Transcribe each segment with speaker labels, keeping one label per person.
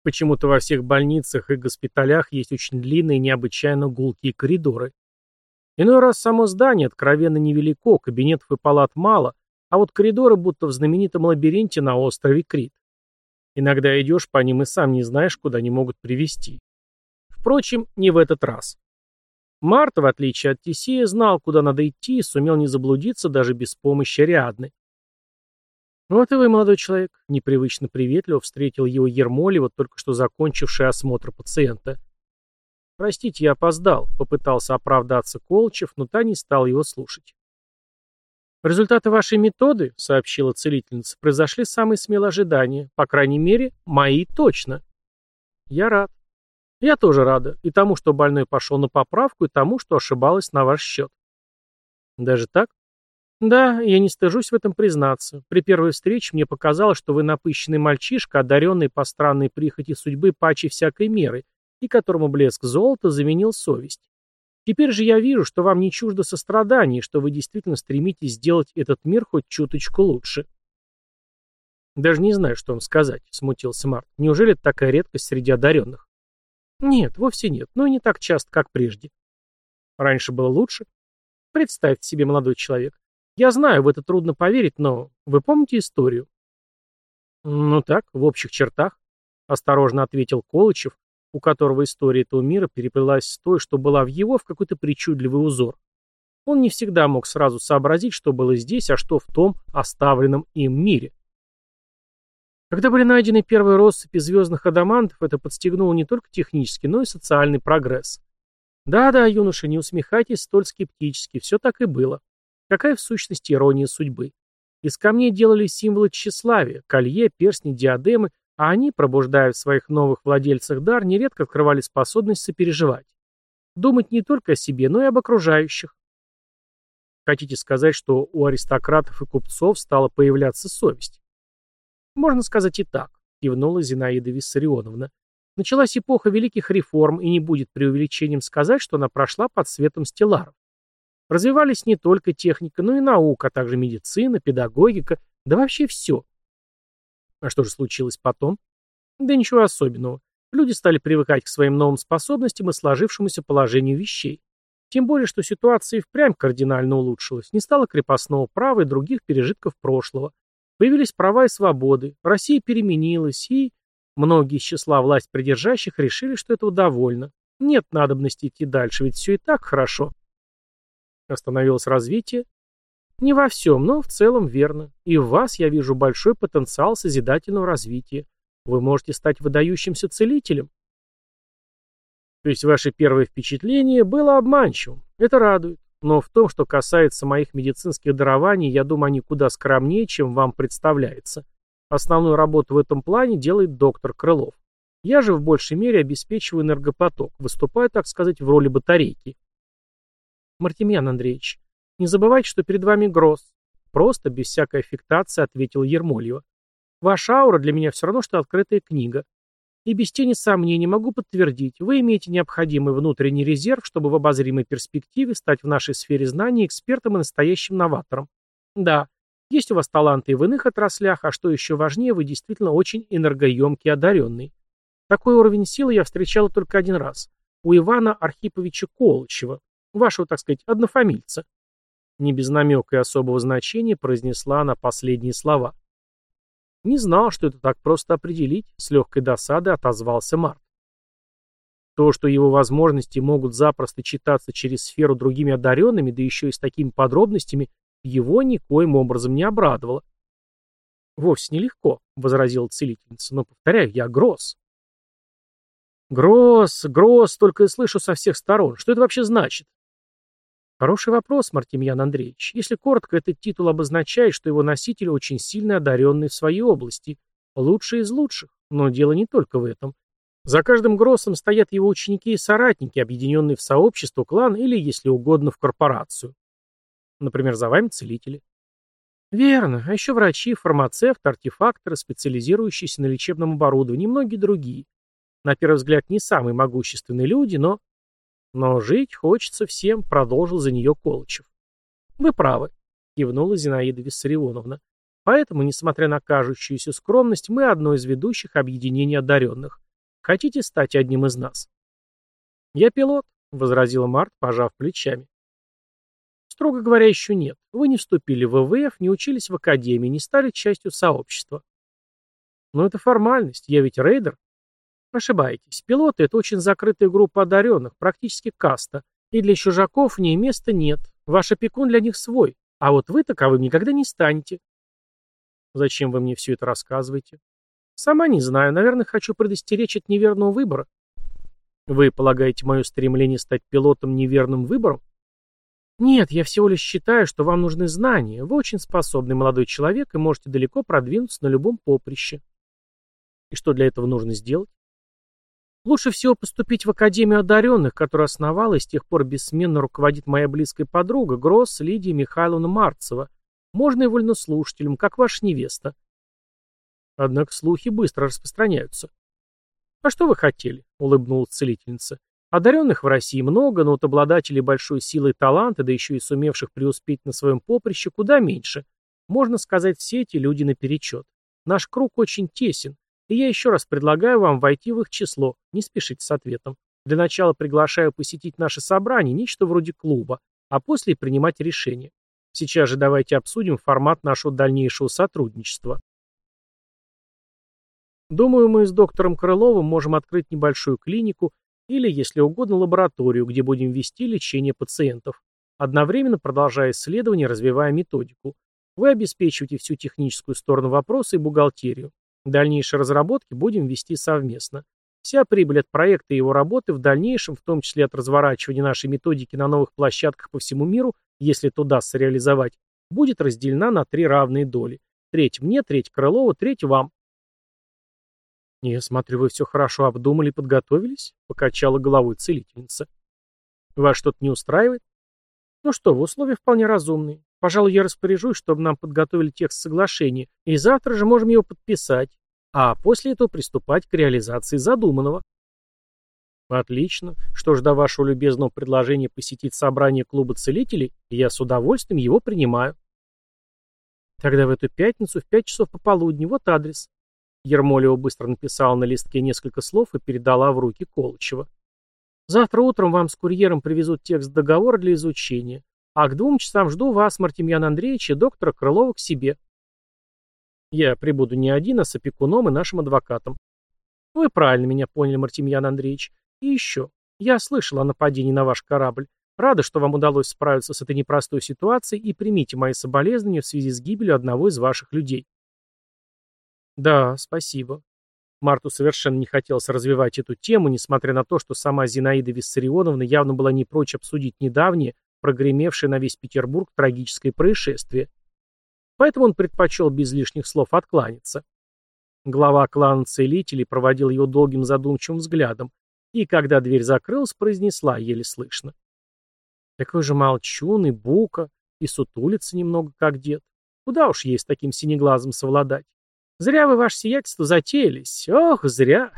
Speaker 1: Почему-то во всех больницах и госпиталях есть очень длинные, необычайно гулкие коридоры. Иной раз само здание откровенно невелико, кабинетов и палат мало, а вот коридоры будто в знаменитом лабиринте на острове Крит. Иногда идешь по ним и сам не знаешь, куда они могут привести. Впрочем, не в этот раз. Март, в отличие от Тесея, знал, куда надо идти и сумел не заблудиться даже без помощи Ариадны. «Вот и вы, молодой человек», — непривычно приветливо встретил его Ермолева, только что закончивший осмотр пациента. «Простите, я опоздал», — попытался оправдаться Колчев, но та не стал его слушать. «Результаты вашей методы, — сообщила целительница, — произошли самые смелые ожидания, по крайней мере, мои точно». «Я рад». «Я тоже рада, и тому, что больной пошел на поправку, и тому, что ошибалась на ваш счет». «Даже так?» «Да, я не стыжусь в этом признаться. При первой встрече мне показалось, что вы напыщенный мальчишка, одаренный по странной прихоти судьбы паче всякой меры, и которому блеск золота заменил совесть. Теперь же я вижу, что вам не чуждо сострадание, и что вы действительно стремитесь сделать этот мир хоть чуточку лучше». «Даже не знаю, что вам сказать», — смутился Март. «Неужели это такая редкость среди одаренных?» «Нет, вовсе нет, но и не так часто, как прежде». «Раньше было лучше?» «Представьте себе, молодой человек. Я знаю, в это трудно поверить, но вы помните историю?» «Ну так, в общих чертах», — осторожно ответил Колычев, у которого история этого мира переплелась с той, что была в его, в какой-то причудливый узор. Он не всегда мог сразу сообразить, что было здесь, а что в том оставленном им мире. Когда были найдены первые россыпи звездных адамантов, это подстегнуло не только технический, но и социальный прогресс. Да-да, юноша, не усмехайтесь столь скептически, все так и было. Какая в сущности ирония судьбы? Из камней делали символы тщеславия, колье, перстни, диадемы, а они, пробуждая в своих новых владельцах дар, нередко открывали способность сопереживать. Думать не только о себе, но и об окружающих. Хотите сказать, что у аристократов и купцов стала появляться совесть? Можно сказать и так, кивнула Зинаида Виссарионовна. Началась эпоха великих реформ, и не будет преувеличением сказать, что она прошла под светом стелларов. Развивались не только техника, но и наука, а также медицина, педагогика, да вообще все. А что же случилось потом? Да ничего особенного. Люди стали привыкать к своим новым способностям и сложившемуся положению вещей. Тем более, что ситуация и впрямь кардинально улучшилась. Не стало крепостного права и других пережитков прошлого. Появились права и свободы. Россия переменилась, и многие из числа власть придержащих решили, что этого довольно. Нет надобности идти дальше, ведь все и так хорошо. Остановилось развитие? Не во всем, но в целом верно. И в вас я вижу большой потенциал созидательного развития. Вы можете стать выдающимся целителем. То есть ваше первое впечатление было обманчивым. Это радует. Но в том, что касается моих медицинских дарований, я думаю, они куда скромнее, чем вам представляется. Основную работу в этом плане делает доктор Крылов. Я же в большей мере обеспечиваю энергопоток, выступаю, так сказать, в роли батарейки. Мартемьян Андреевич, не забывайте, что перед вами Гросс. Просто, без всякой аффектации, ответил Ермольева. Ваша аура для меня все равно, что открытая книга. И без тени сомнений могу подтвердить, вы имеете необходимый внутренний резерв, чтобы в обозримой перспективе стать в нашей сфере знаний экспертом и настоящим новатором. Да, есть у вас таланты и в иных отраслях, а что еще важнее, вы действительно очень энергоемкий и одаренный. Такой уровень силы я встречала только один раз. У Ивана Архиповича Колычева, вашего, так сказать, однофамильца. Не без намека и особого значения произнесла она последние слова. Не знал, что это так просто определить, с легкой досадой отозвался Март. То, что его возможности могут запросто читаться через сферу другими одаренными, да еще и с такими подробностями, его никоим образом не обрадовало. «Вовсе нелегко», — возразила целительница, — «но, повторяю, я Гросс». «Гросс, Гросс, только и слышу со всех сторон. Что это вообще значит?» Хороший вопрос, Мартемьян Андреевич. Если коротко, этот титул обозначает, что его носитель очень сильно одаренный в своей области, лучший из лучших, но дело не только в этом. За каждым Гроссом стоят его ученики и соратники, объединенные в сообщество, клан или, если угодно, в корпорацию. Например, за вами целители. Верно, а еще врачи, фармацевты, артефакторы, специализирующиеся на лечебном оборудовании и многие другие. На первый взгляд, не самые могущественные люди, но жить хочется всем, продолжил за нее Колычев. Вы правы, кивнула Зинаида Виссарионовна. Поэтому, несмотря на кажущуюся скромность, мы одно из ведущих объединений одаренных. Хотите стать одним из нас?» «Я пилот», — возразила Март, пожав плечами. «Строго говоря, еще нет. Вы не вступили в ВВФ, не учились в академии, не стали частью сообщества». «Но это формальность. Я ведь рейдер». «Ошибаетесь. Пилоты — это очень закрытая группа одаренных, практически каста. И для чужаков в ней места нет. Ваш опекун для них свой. А вот вы таковым никогда не станете». «Зачем вы мне все это рассказываете?» «Сама не знаю. Наверное, хочу предостеречь от неверного выбора». «Вы полагаете мое стремление стать пилотом неверным выбором?» «Нет, я всего лишь считаю, что вам нужны знания. Вы очень способный молодой человек и можете далеко продвинуться на любом поприще». «И что для этого нужно сделать?» «Лучше всего поступить в Академию одаренных, которую основала и с тех пор бессменно руководит моя близкая подруга Гросс Лидия Михайловна Марцева. Можно и вольнослушателем, как ваша невеста». Однако слухи быстро распространяются. «А что вы хотели?» — улыбнулась целительница. «Одаренных в России много, но вот обладателей большой силы и таланта, да еще и сумевших преуспеть на своем поприще, куда меньше. Можно сказать, все эти люди наперечет. Наш круг очень тесен, и я еще раз предлагаю вам войти в их число. Не спешите с ответом. Для начала приглашаю посетить наше собрание, нечто вроде клуба, а после принимать решение. Сейчас же давайте обсудим формат нашего дальнейшего сотрудничества. Думаю, мы с доктором Крыловым можем открыть небольшую клинику или, если угодно, лабораторию, где будем вести лечение пациентов, одновременно продолжая исследования, развивая методику. Вы обеспечиваете всю техническую сторону вопроса и бухгалтерию. Дальнейшие разработки будем вести совместно. Вся прибыль от проекта и его работы в дальнейшем, в том числе от разворачивания нашей методики на новых площадках по всему миру, если это удастся реализовать, будет разделена на 3 равные доли. Треть мне, треть Крылову, треть вам. «Я смотрю, вы все хорошо обдумали и подготовились?» — покачала головой целительница. «Вас что-то не устраивает?» «Ну что вы, условия вполне разумные. Пожалуй, я распоряжусь, чтобы нам подготовили текст соглашения, и завтра же можем его подписать, а после этого приступать к реализации задуманного». «Отлично. Что ж, до вашего любезного предложения посетить собрание клуба целителей, я с удовольствием его принимаю». «Тогда в эту пятницу в 5 часов пополудни. Вот адрес». Ермолева быстро написала на листке несколько слов и передала в руки Колычева. «Завтра утром вам с курьером привезут текст договора для изучения, а к 2 часам жду вас, Мартемьян Андреевич, и доктора Крылова к себе. Я прибуду не один, а с опекуном и нашим адвокатом». «Вы правильно меня поняли, Мартемьян Андреевич. И еще. Я слышал о нападении на ваш корабль. Рада, что вам удалось справиться с этой непростой ситуацией, и примите мои соболезнования в связи с гибелью одного из ваших людей». «Да, спасибо». Марту совершенно не хотелось развивать эту тему, несмотря на то, что сама Зинаида Виссарионовна явно была не прочь обсудить недавнее, прогремевшее на весь Петербург трагическое происшествие. Поэтому он предпочел без лишних слов откланяться. Глава клана целителей проводил его долгим задумчивым взглядом, и, когда дверь закрылась, произнесла еле слышно: «Такой же молчун и бука, и сутулится немного, как дед. Куда уж ей с таким синеглазом совладать? Зря вы, ваше сиятельство, затеялись. Ох, зря!»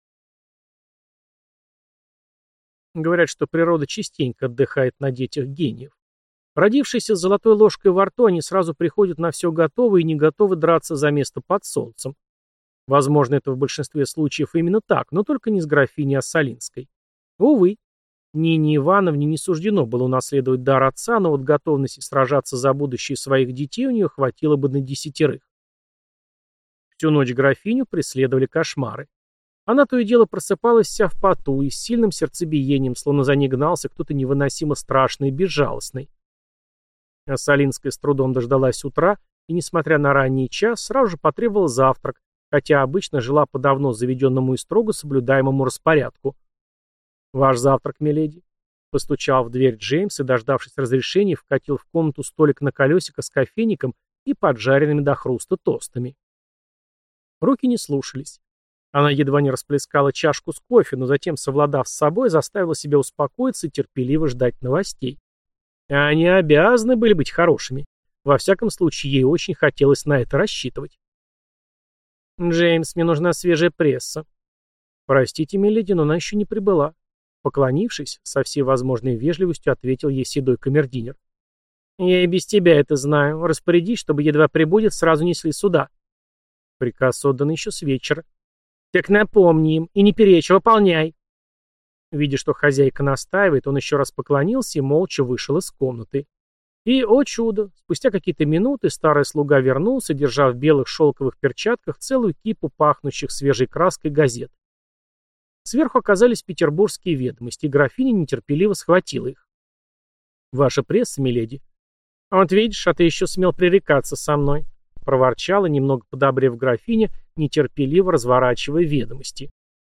Speaker 1: Говорят, что природа частенько отдыхает на детях гениев. Родившиеся с золотой ложкой во рту, они сразу приходят на все готовы и не готовы драться за место под солнцем. Возможно, это в большинстве случаев именно так, но только не с графиней Ассалинской. Увы, Нине Ивановне не суждено было унаследовать дар отца, но вот готовности сражаться за будущее своих детей у нее хватило бы на 10. Всю ночь графиню преследовали кошмары. Она то и дело просыпалась вся в поту и с сильным сердцебиением, словно за ней гнался кто-то невыносимо страшный и безжалостный. Ассалинская с трудом дождалась утра и, несмотря на ранний час, сразу же потребовала завтрак, хотя обычно жила по давно заведенному и строго соблюдаемому распорядку. «Ваш завтрак, миледи», — постучал в дверь Джеймс и, дождавшись разрешения, вкатил в комнату столик на колесико с кофейником и поджаренными до хруста тостами. Руки не слушались. Она едва не расплескала чашку с кофе, но затем, совладав с собой, заставила себя успокоиться и терпеливо ждать новостей. Они обязаны были быть хорошими. Во всяком случае, ей очень хотелось на это рассчитывать. «Джеймс, мне нужна свежая пресса». «Простите, миледи, но она еще не прибыла». Поклонившись, со всей возможной вежливостью ответил ей седой камердинер. «Я и без тебя это знаю. Распорядись, чтобы едва прибудет, сразу несли сюда». Приказ отдан еще с вечера. Так напомни им, и не перечь, выполняй. Видя, что хозяйка настаивает, он еще раз поклонился и молча вышел из комнаты. И, о чудо, спустя какие-то минуты старый слуга вернулся, держа в белых шелковых перчатках целую кипу пахнущих свежей краской газет. Сверху оказались петербургские ведомости, и графиня нетерпеливо схватила их. «Ваша пресса, миледи». «А вот видишь, а ты еще смел пререкаться со мной», — проворчала, немного подобрев графиня, нетерпеливо разворачивая ведомости.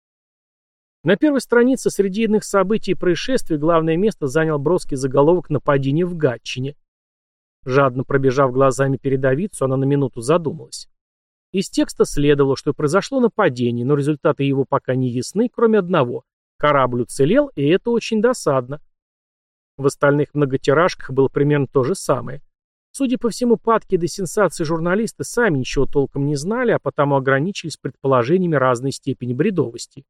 Speaker 1: На первой странице среди иных событий и происшествий главное место занял броский заголовок «Нападение в Гатчине». Жадно пробежав глазами передовицу, она на минуту задумалась. Из текста следовало, что произошло нападение, но результаты его пока не ясны, кроме одного. Корабль уцелел, и это очень досадно. В остальных многотиражках было примерно то же самое. Судя по всему, падки до сенсаций журналисты сами ничего толком не знали, а потому ограничились предположениями разной степени бредовости.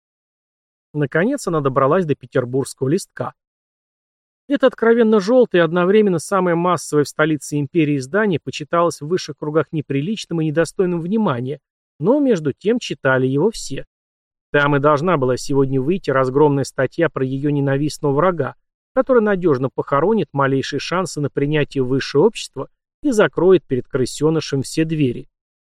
Speaker 1: Наконец она добралась до петербургского листка. Это откровенно желтое и одновременно самое массовое в столице империи издание почиталось в высших кругах неприличным и недостойным внимания, но между тем читали его все. Там и должна была сегодня выйти разгромная статья про ее ненавистного врага, который надежно похоронит малейшие шансы на принятие высшего общества и закроет перед крысенышем все двери.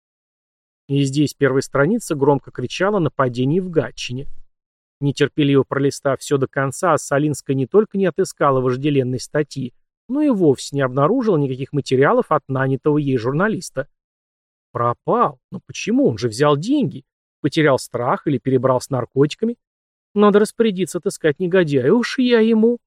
Speaker 1: И здесь первая страница громко кричала о нападении в Гатчине. Нетерпеливо пролистав все до конца, Ассалинская не только не отыскала вожделенной статьи, но и вовсе не обнаружила никаких материалов от нанятого ей журналиста. Пропал. Но почему? Он же взял деньги. Потерял страх или перебрал с наркотиками? Надо распорядиться отыскать негодяя. Уж я ему.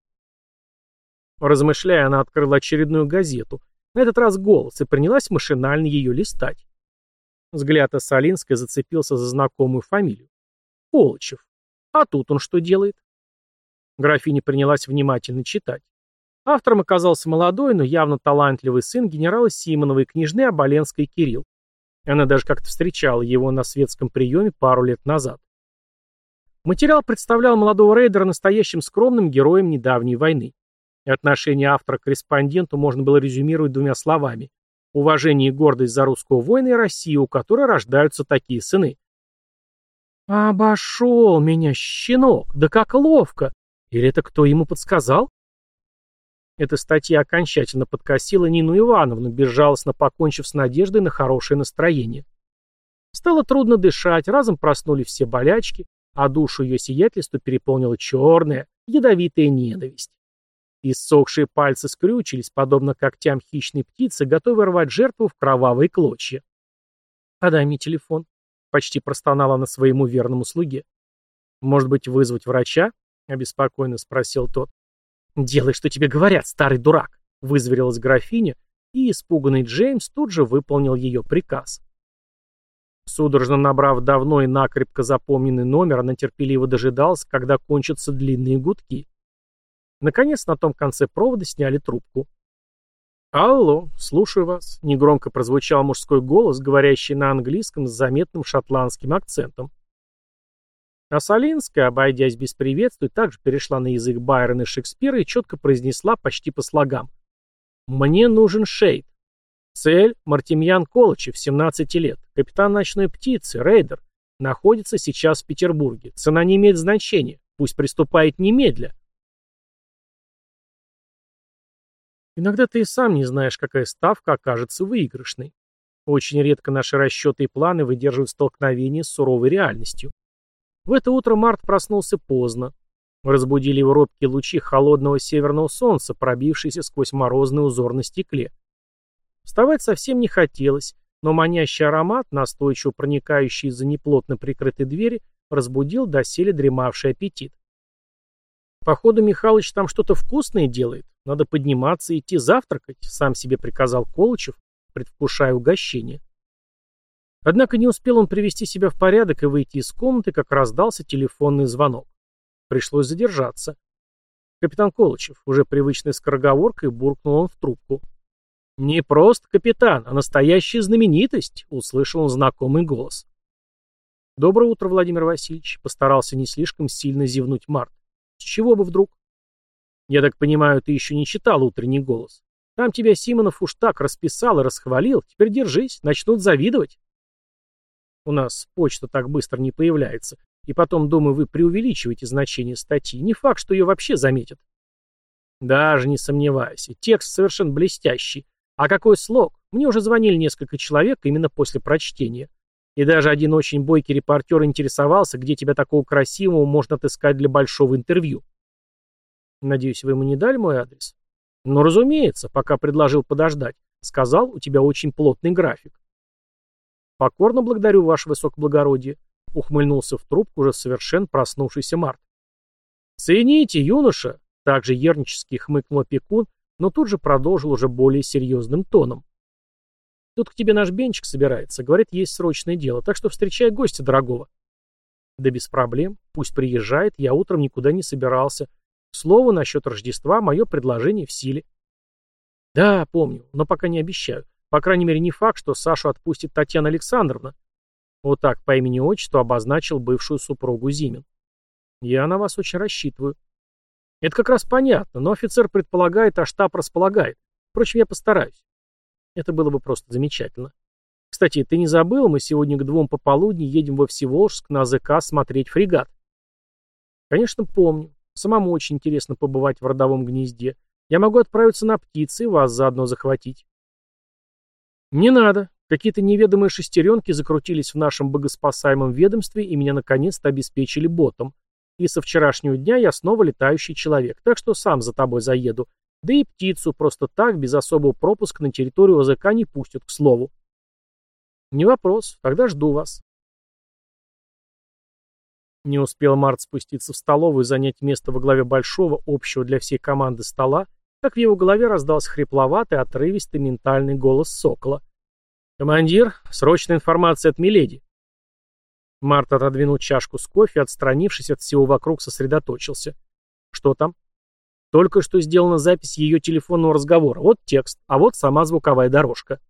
Speaker 1: Размышляя, она открыла очередную газету, на этот раз «Голос», и принялась машинально ее листать. Взгляд Ассалинской зацепился за знакомую фамилию. Колычев. А тут он что делает? Графиня принялась внимательно читать. Автором оказался молодой, но явно талантливый сын генерала Симоновой, княжны Оболенской Кирилл. Она даже как-то встречала его на светском приеме пару лет назад. Материал представлял молодого рейдера настоящим скромным героем недавней войны. И отношение автора к корреспонденту можно было резюмировать двумя словами: уважение и гордость за русского воина и Россию, у которой рождаются такие сыны. «Обошел меня, щенок! Да как ловко! Или это кто ему подсказал?» Эта статья окончательно подкосила Нину Ивановну, безжалостно покончив с надеждой на хорошее настроение. Стало трудно дышать, разом проснулись все болячки, а душу ее сиятельства переполнила черная, ядовитая ненависть. Иссохшие пальцы скрючились, подобно когтям хищной птицы, готовой рвать жертву в кровавые клочья. «Подай мне телефон», — почти простонала она своему верному слуге. «Может быть, вызвать врача?» — обеспокоенно спросил тот. «Делай, что тебе говорят, старый дурак», — вызверилась графиня, и испуганный Джеймс тут же выполнил ее приказ. Судорожно набрав давно и накрепко запомненный номер, она терпеливо дожидалась, когда кончатся длинные гудки. Наконец, на том конце провода сняли трубку. «Алло, слушаю вас», — негромко прозвучал мужской голос, говорящий на английском с заметным шотландским акцентом. Ассалинская, обойдясь без приветствий, также перешла на язык Байрона и Шекспира и четко произнесла почти по слогам. «Мне нужен Шейд. Цель — Мартемьян Колычев, 17 лет, капитан ночной птицы, рейдер. Находится сейчас в Петербурге. Цена не имеет значения. Пусть приступает немедля». Иногда ты и сам не знаешь, какая ставка окажется выигрышной. Очень редко наши расчеты и планы выдерживают столкновение с суровой реальностью. В это утро Март проснулся поздно. Разбудили его робкие лучи холодного северного солнца, пробившиеся сквозь морозный узор на стекле. Вставать совсем не хотелось, но манящий аромат, настойчиво проникающий из-за неплотно прикрытой двери, разбудил доселе дремавший аппетит. «Походу, Михалыч там что-то вкусное делает. Надо подниматься и идти завтракать», — сам себе приказал Колычев, предвкушая угощение. Однако не успел он привести себя в порядок и выйти из комнаты, как раздался телефонный звонок. Пришлось задержаться. «Капитан Колычев», уже привычной скороговоркой буркнул он в трубку. «Не просто капитан, а настоящая знаменитость», — услышал он знакомый голос. «Доброе утро, Владимир Васильевич», — постарался не слишком сильно зевнуть Март. «С чего бы вдруг?» «Я так понимаю, ты еще не читал утренний голос. Там тебя Симонов уж так расписал и расхвалил. Теперь держись, начнут завидовать». У нас почта так быстро не появляется. И потом, думаю, вы преувеличиваете значение статьи. Не факт, что ее вообще заметят. Даже не сомневайся. Текст совершенно блестящий. А какой слог? Мне уже звонили несколько человек именно после прочтения. И даже один очень бойкий репортер интересовался, где тебя такого красивого можно отыскать для большого интервью. Надеюсь, вы ему не дали мой адрес? Ну, разумеется, пока предложил подождать. Сказал, у тебя очень плотный график. Покорно благодарю, ваше высокоблагородие. Ухмыльнулся в трубку уже совершенно проснувшийся Март. Цените, юноша! Также ернически хмыкнул опекун, но тут же продолжил уже более серьезным тоном. Тут к тебе наш Бенчик собирается. Говорит, есть срочное дело, так что встречай гостя дорогого. Да без проблем. Пусть приезжает, я утром никуда не собирался. К слову, насчет Рождества мое предложение в силе. Да, помню, но пока не обещаю. По крайней мере, не факт, что Сашу отпустит Татьяна Александровна. Вот так по имени-отчеству обозначил бывшую супругу Зимин. Я на вас очень рассчитываю. Это как раз понятно, но офицер предполагает, а штаб располагает. Впрочем, я постараюсь. Это было бы просто замечательно. Кстати, ты не забыл, мы сегодня к 2 пополудни едем во Всеволожск на АЗК смотреть фрегат. Конечно, помню. Самому очень интересно побывать в родовом гнезде. Я могу отправиться на птицы и вас заодно захватить. Не надо. Какие-то неведомые шестеренки закрутились в нашем богоспасаемом ведомстве и меня наконец-то обеспечили ботом. И со вчерашнего дня я снова летающий человек, так что сам за тобой заеду. Да и птицу просто так, без особого пропуска на территорию ОЗК не пустят, к слову. Не вопрос, тогда жду вас. Не успел Март спуститься в столовую и занять место во главе большого, общего для всей команды стола, как в его голове раздался хрипловатый, отрывистый ментальный голос Сокола. «Командир, срочная информация от Миледи». Март отодвинул чашку с кофе, отстранившись от всего вокруг, сосредоточился. «Что там?» «Только что сделана запись ее телефонного разговора. Вот текст, а вот сама звуковая дорожка».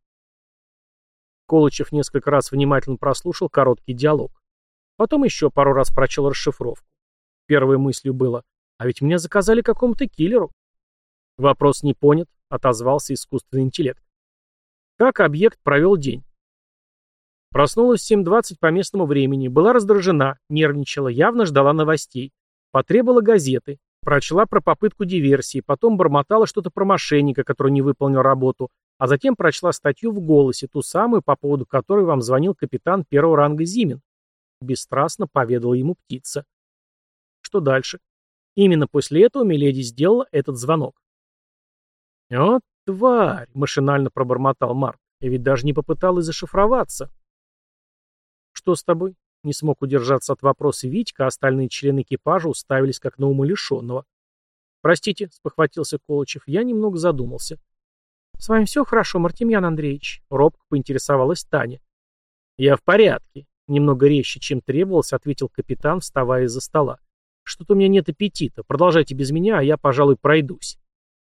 Speaker 1: Колычев несколько раз внимательно прослушал короткий диалог. Потом еще пару раз прочел расшифровку. Первой мыслью было: а ведь меня заказали какому-то киллеру. Вопрос не понят, отозвался искусственный интеллект. Как объект провел день? Проснулась в 7:20 по местному времени, была раздражена, нервничала, явно ждала новостей. Потребовала газеты, прочла про попытку диверсии, потом бормотала что-то про мошенника, который не выполнил работу, а затем прочла статью в «Голосе», ту самую, по поводу которой вам звонил капитан первого ранга Зимин. Бесстрастно поведала ему птица. Что дальше? Именно после этого Миледи сделала этот звонок. «Вот тварь!» — машинально пробормотал Марк. «И ведь даже не попыталась зашифроваться». «Что с тобой?» — не смог удержаться от вопроса Витька, а остальные члены экипажа уставились как на умалишенного. «Простите», — спохватился Колычев, — «я немного задумался». «С вами все хорошо, Мартемьян Андреевич?» — робко поинтересовалась Таня. «Я в порядке», — немного резче, чем требовалось, ответил капитан, вставая из-за стола. «Что-то у меня нет аппетита. Продолжайте без меня, а я, пожалуй, пройдусь».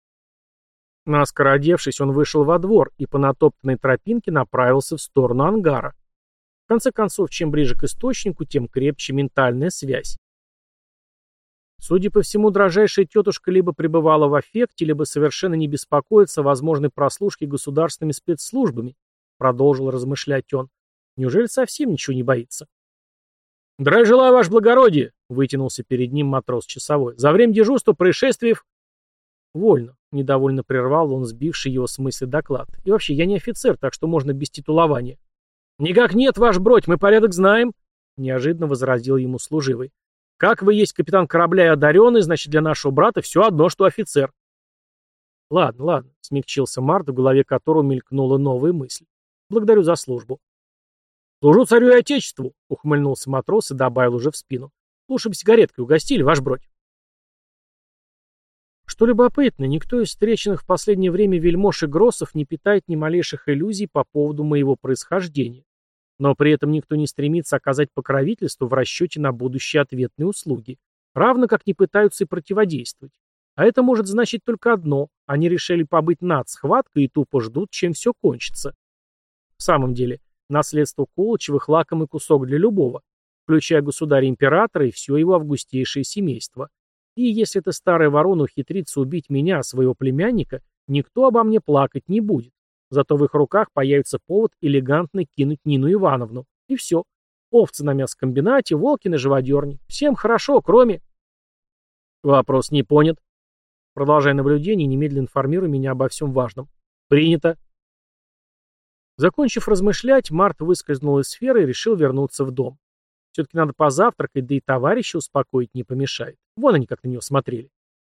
Speaker 1: Наскоро одевшись, он вышел во двор и по натоптанной тропинке направился в сторону ангара. В конце концов, чем ближе к источнику, тем крепче ментальная связь. Судя по всему, дрожайшая тетушка либо пребывала в аффекте, либо совершенно не беспокоится о возможной прослушке государственными спецслужбами, продолжил размышлять он. Неужели совсем ничего не боится? «Здравия желаю, ваше благородие!» — вытянулся перед ним матрос часовой. «За время дежурства происшествий...» «Вольно», — недовольно прервал он сбивший его с мысли доклад. «И вообще, я не офицер, так что можно без титулования». «Никак нет, ваш бродь, мы порядок знаем», — неожиданно возразил ему служивый. «Как вы есть капитан корабля и одаренный, значит, для нашего брата все одно, что офицер». «Ладно, ладно», — смягчился Март, в голове которого мелькнула новая мысль. «Благодарю за службу». «Служу царю и отечеству», — ухмыльнулся матрос и добавил уже в спину. «Лучше бы сигареткой угостили, ваш бродь». Что любопытно, никто из встреченных в последнее время вельмож и гроссов не питает ни малейших иллюзий по поводу моего происхождения. Но при этом никто не стремится оказать покровительство в расчете на будущие ответные услуги, равно как не пытаются и противодействовать. А это может значить только одно: они решили побыть над схваткой и тупо ждут, чем все кончится. В самом деле, наследство Колычевых — лакомый кусок для любого, включая государя-императора и все его августейшее семейство. И если эта старая ворона ухитрится убить меня, своего племянника, никто обо мне плакать не будет. Зато в их руках появится повод элегантно кинуть Нину Ивановну. И все. Овцы на мясокомбинате, волки на живодерне. Всем хорошо, кроме... Вопрос не понят. Продолжай наблюдение и немедленно информируй меня обо всем важном. Принято. Закончив размышлять, Март выскользнул из сферы и решил вернуться в дом. Все-таки надо позавтракать, да и товарища успокоить не помешает. Вон они как на него смотрели.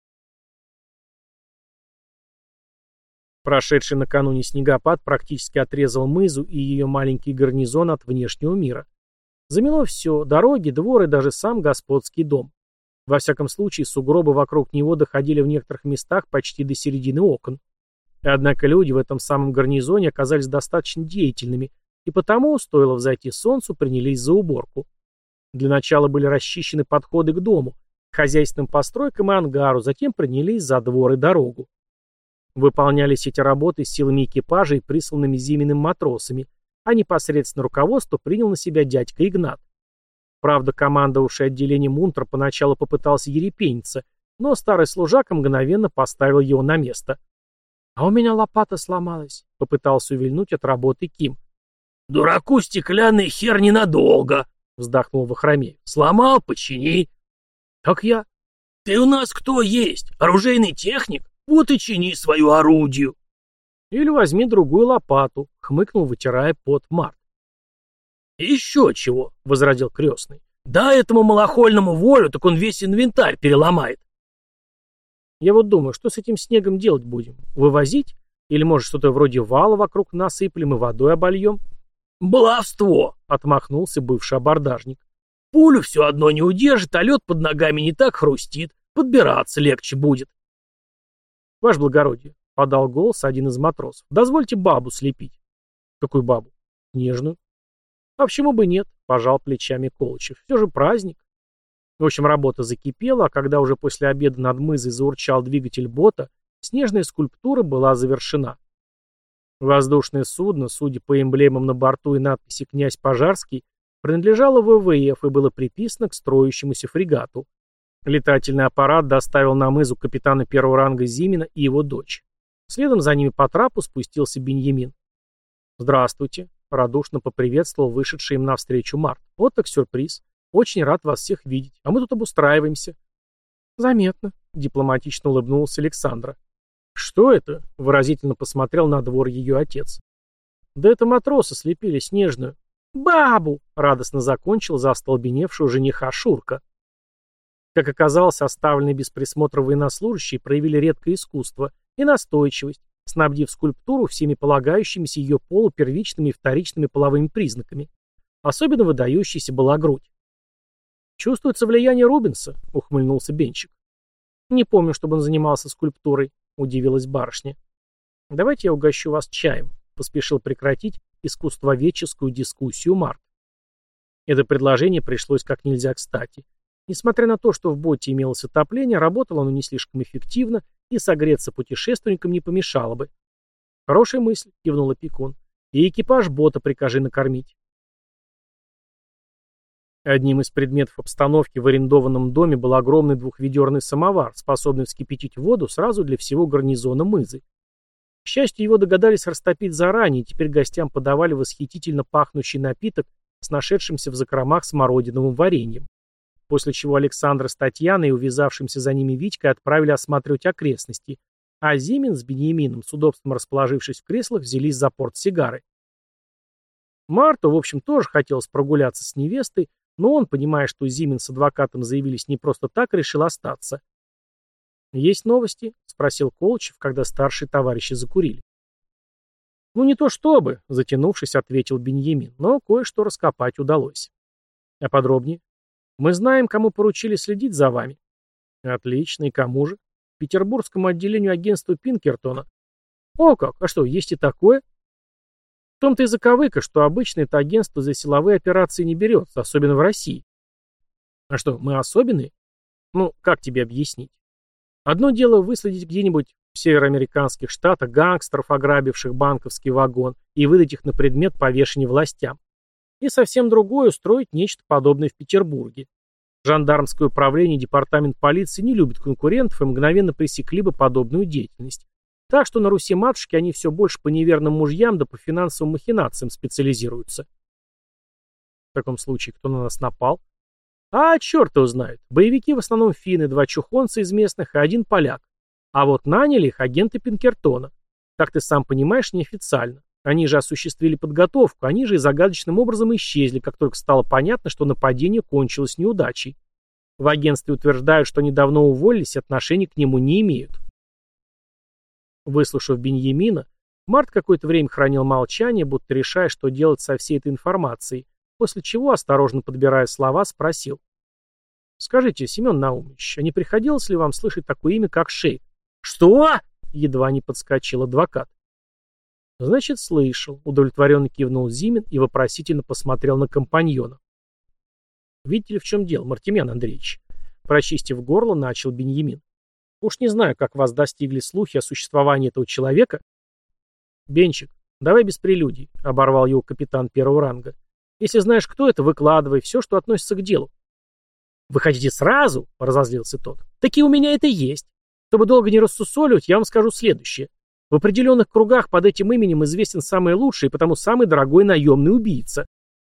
Speaker 1: Прошедший накануне снегопад практически отрезал Мызу и ее маленький гарнизон от внешнего мира. Замело все: дороги, двор и даже сам господский дом. Во всяком случае, сугробы вокруг него доходили в некоторых местах почти до середины окон. Однако люди в этом самом гарнизоне оказались достаточно деятельными, и потому, стоило взойти солнцу, принялись за уборку. Для начала были расчищены подходы к дому, к хозяйственным постройкам и ангару, затем принялись за двор и дорогу. Выполнялись эти работы силами экипажа и присланными Зиминым матросами, а непосредственно руководство принял на себя дядька Игнат. Правда, командовавший отделением Унтер поначалу попытался ерепениться, но старый служака мгновенно поставил его на место. «А у меня лопата сломалась», — попытался увильнуть от работы Ким.
Speaker 2: «Дураку стеклянный хер ненадолго», — вздохнул Вахромеев. «Сломал, почини».
Speaker 1: «Как я?»
Speaker 2: «Ты у нас кто есть? Оружейный техник? Вот и чини свою орудию».
Speaker 1: «Или возьми другую лопату», — хмыкнул, вытирая пот Март.
Speaker 2: «Еще чего», — возразил крестный. «Дай этому малохольному волю, так он весь инвентарь переломает».
Speaker 1: «Я вот думаю, что с этим снегом делать будем? Вывозить? Или, может, что-то вроде вала вокруг насыплем и водой обольем?»
Speaker 2: «Баловство», — отмахнулся бывший абордажник. «Пулю все одно не удержит, а лед под ногами не так хрустит. Подбираться легче будет».
Speaker 1: «Ваше благородие», — подал голос один из матросов, — «дозвольте бабу слепить». «Какую бабу?» «Нежную». «А почему бы нет?» — пожал плечами Колычев. «Все же праздник». В общем, работа закипела, а когда уже после обеда над Мызой заурчал двигатель бота, снежная скульптура была завершена. Воздушное судно, судя по эмблемам на борту и надписи «Князь Пожарский», принадлежало ВВФ и было приписано к строящемуся фрегату. Летательный аппарат доставил на Мызу капитана первого ранга Зимина и его дочь. Следом за ними по трапу спустился Беньямин. «Здравствуйте», — радушно поприветствовал вышедший им навстречу Март. «Вот так сюрприз. Очень рад вас всех видеть. А мы тут обустраиваемся». «Заметно», — дипломатично улыбнулся Александра. «Что это?» — выразительно посмотрел на двор ее отец. «Да это матросы слепили снежную». «Бабу!» — радостно закончил за остолбеневшего жениха Шурка. Как оказалось, оставленные без присмотра военнослужащие проявили редкое искусство и настойчивость, снабдив скульптуру всеми полагающимися ее полу первичными и вторичными половыми признаками. Особенно выдающейся была грудь. «Чувствуется влияние Рубенса», — ухмыльнулся Бенчик. «Не помню, чтобы он занимался скульптурой», — удивилась барышня. «Давайте я угощу вас чаем», — поспешил прекратить искусствоведческую дискуссию Март. Это предложение пришлось как нельзя кстати. Несмотря на то, что в боте имелось отопление, работало оно не слишком эффективно, и согреться путешественникам не помешало бы. «Хорошая мысль», — кивнул опекун. «И экипаж бота прикажи накормить». Одним из предметов обстановки в арендованном доме был огромный двухведерный самовар, способный вскипятить воду сразу для всего гарнизона Мызы. К счастью, его догадались растопить заранее, и теперь гостям подавали восхитительно пахнущий напиток с нашедшимся в закромах смородиновым вареньем. После чего Александр с Татьяной и увязавшимся за ними Витькой отправили осматривать окрестности, а Зимин с Беньямином, с удобством расположившись в креслах, взялись за портсигары. Марту, в общем, тоже хотелось прогуляться с невестой, но он, понимая, что Зимин с адвокатом заявились не просто так, решил остаться. «Есть новости?» — спросил Колычев, когда старшие товарищи закурили. «Ну не то чтобы», — затянувшись, ответил Беньямин, но кое-что раскопать удалось. «А подробнее?» «Мы знаем, кому поручили следить за вами». «Отлично, и кому же?» «Петербургскому отделению агентства Пинкертона». «О как, а что, есть и такое?» «В том-то и заковыка, что обычно это агентство за силовые операции не берется, особенно в России». «А что, мы особенные?» «Ну, как тебе объяснить? Одно дело выследить где-нибудь в североамериканских штатах гангстеров, ограбивших банковский вагон, и выдать их на предмет повешения властям. И совсем другое — устроить нечто подобное в Петербурге. Жандармское управление и департамент полиции не любят конкурентов и мгновенно пресекли бы подобную деятельность. Так что на Руси-матушке они все больше по неверным мужьям да по финансовым махинациям специализируются. таком случае, кто на нас напал? А, черт его знает. Боевики в основном финны, 2 чухонца из местных и 1 поляк. А вот наняли их агенты Пинкертона. Как ты сам понимаешь, неофициально. Они же осуществили подготовку, они же и загадочным образом исчезли, как только стало понятно, что нападение кончилось неудачей. В агентстве утверждают, что они давно уволились и отношения к нему не имеют. Выслушав Беньямина, Март какое-то время хранил молчание, будто решая, что делать со всей этой информацией, после чего, осторожно подбирая слова, спросил. «Скажите, Семен Наумович, а не приходилось ли вам слышать такое имя, как Шейд?» «Что?» — едва не подскочил адвокат. «Значит, слышал», — удовлетворенно кивнул Зимин и вопросительно посмотрел на компаньона. «Видите ли, в чем дело, Мартемьян Андреевич?» Прочистив горло, начал Беньямин. «Уж не знаю, как вас достигли слухи о существовании этого человека». «Бенчик, давай без прелюдий», — оборвал его капитан первого ранга. «Если знаешь, кто это, выкладывай все, что относится к делу». «Вы хотите сразу?» — разозлился тот. «Таки у меня это есть. Чтобы долго не рассусоливать, я вам скажу следующее. В определенных кругах под этим именем известен самый лучший и потому самый дорогой наемный убийца».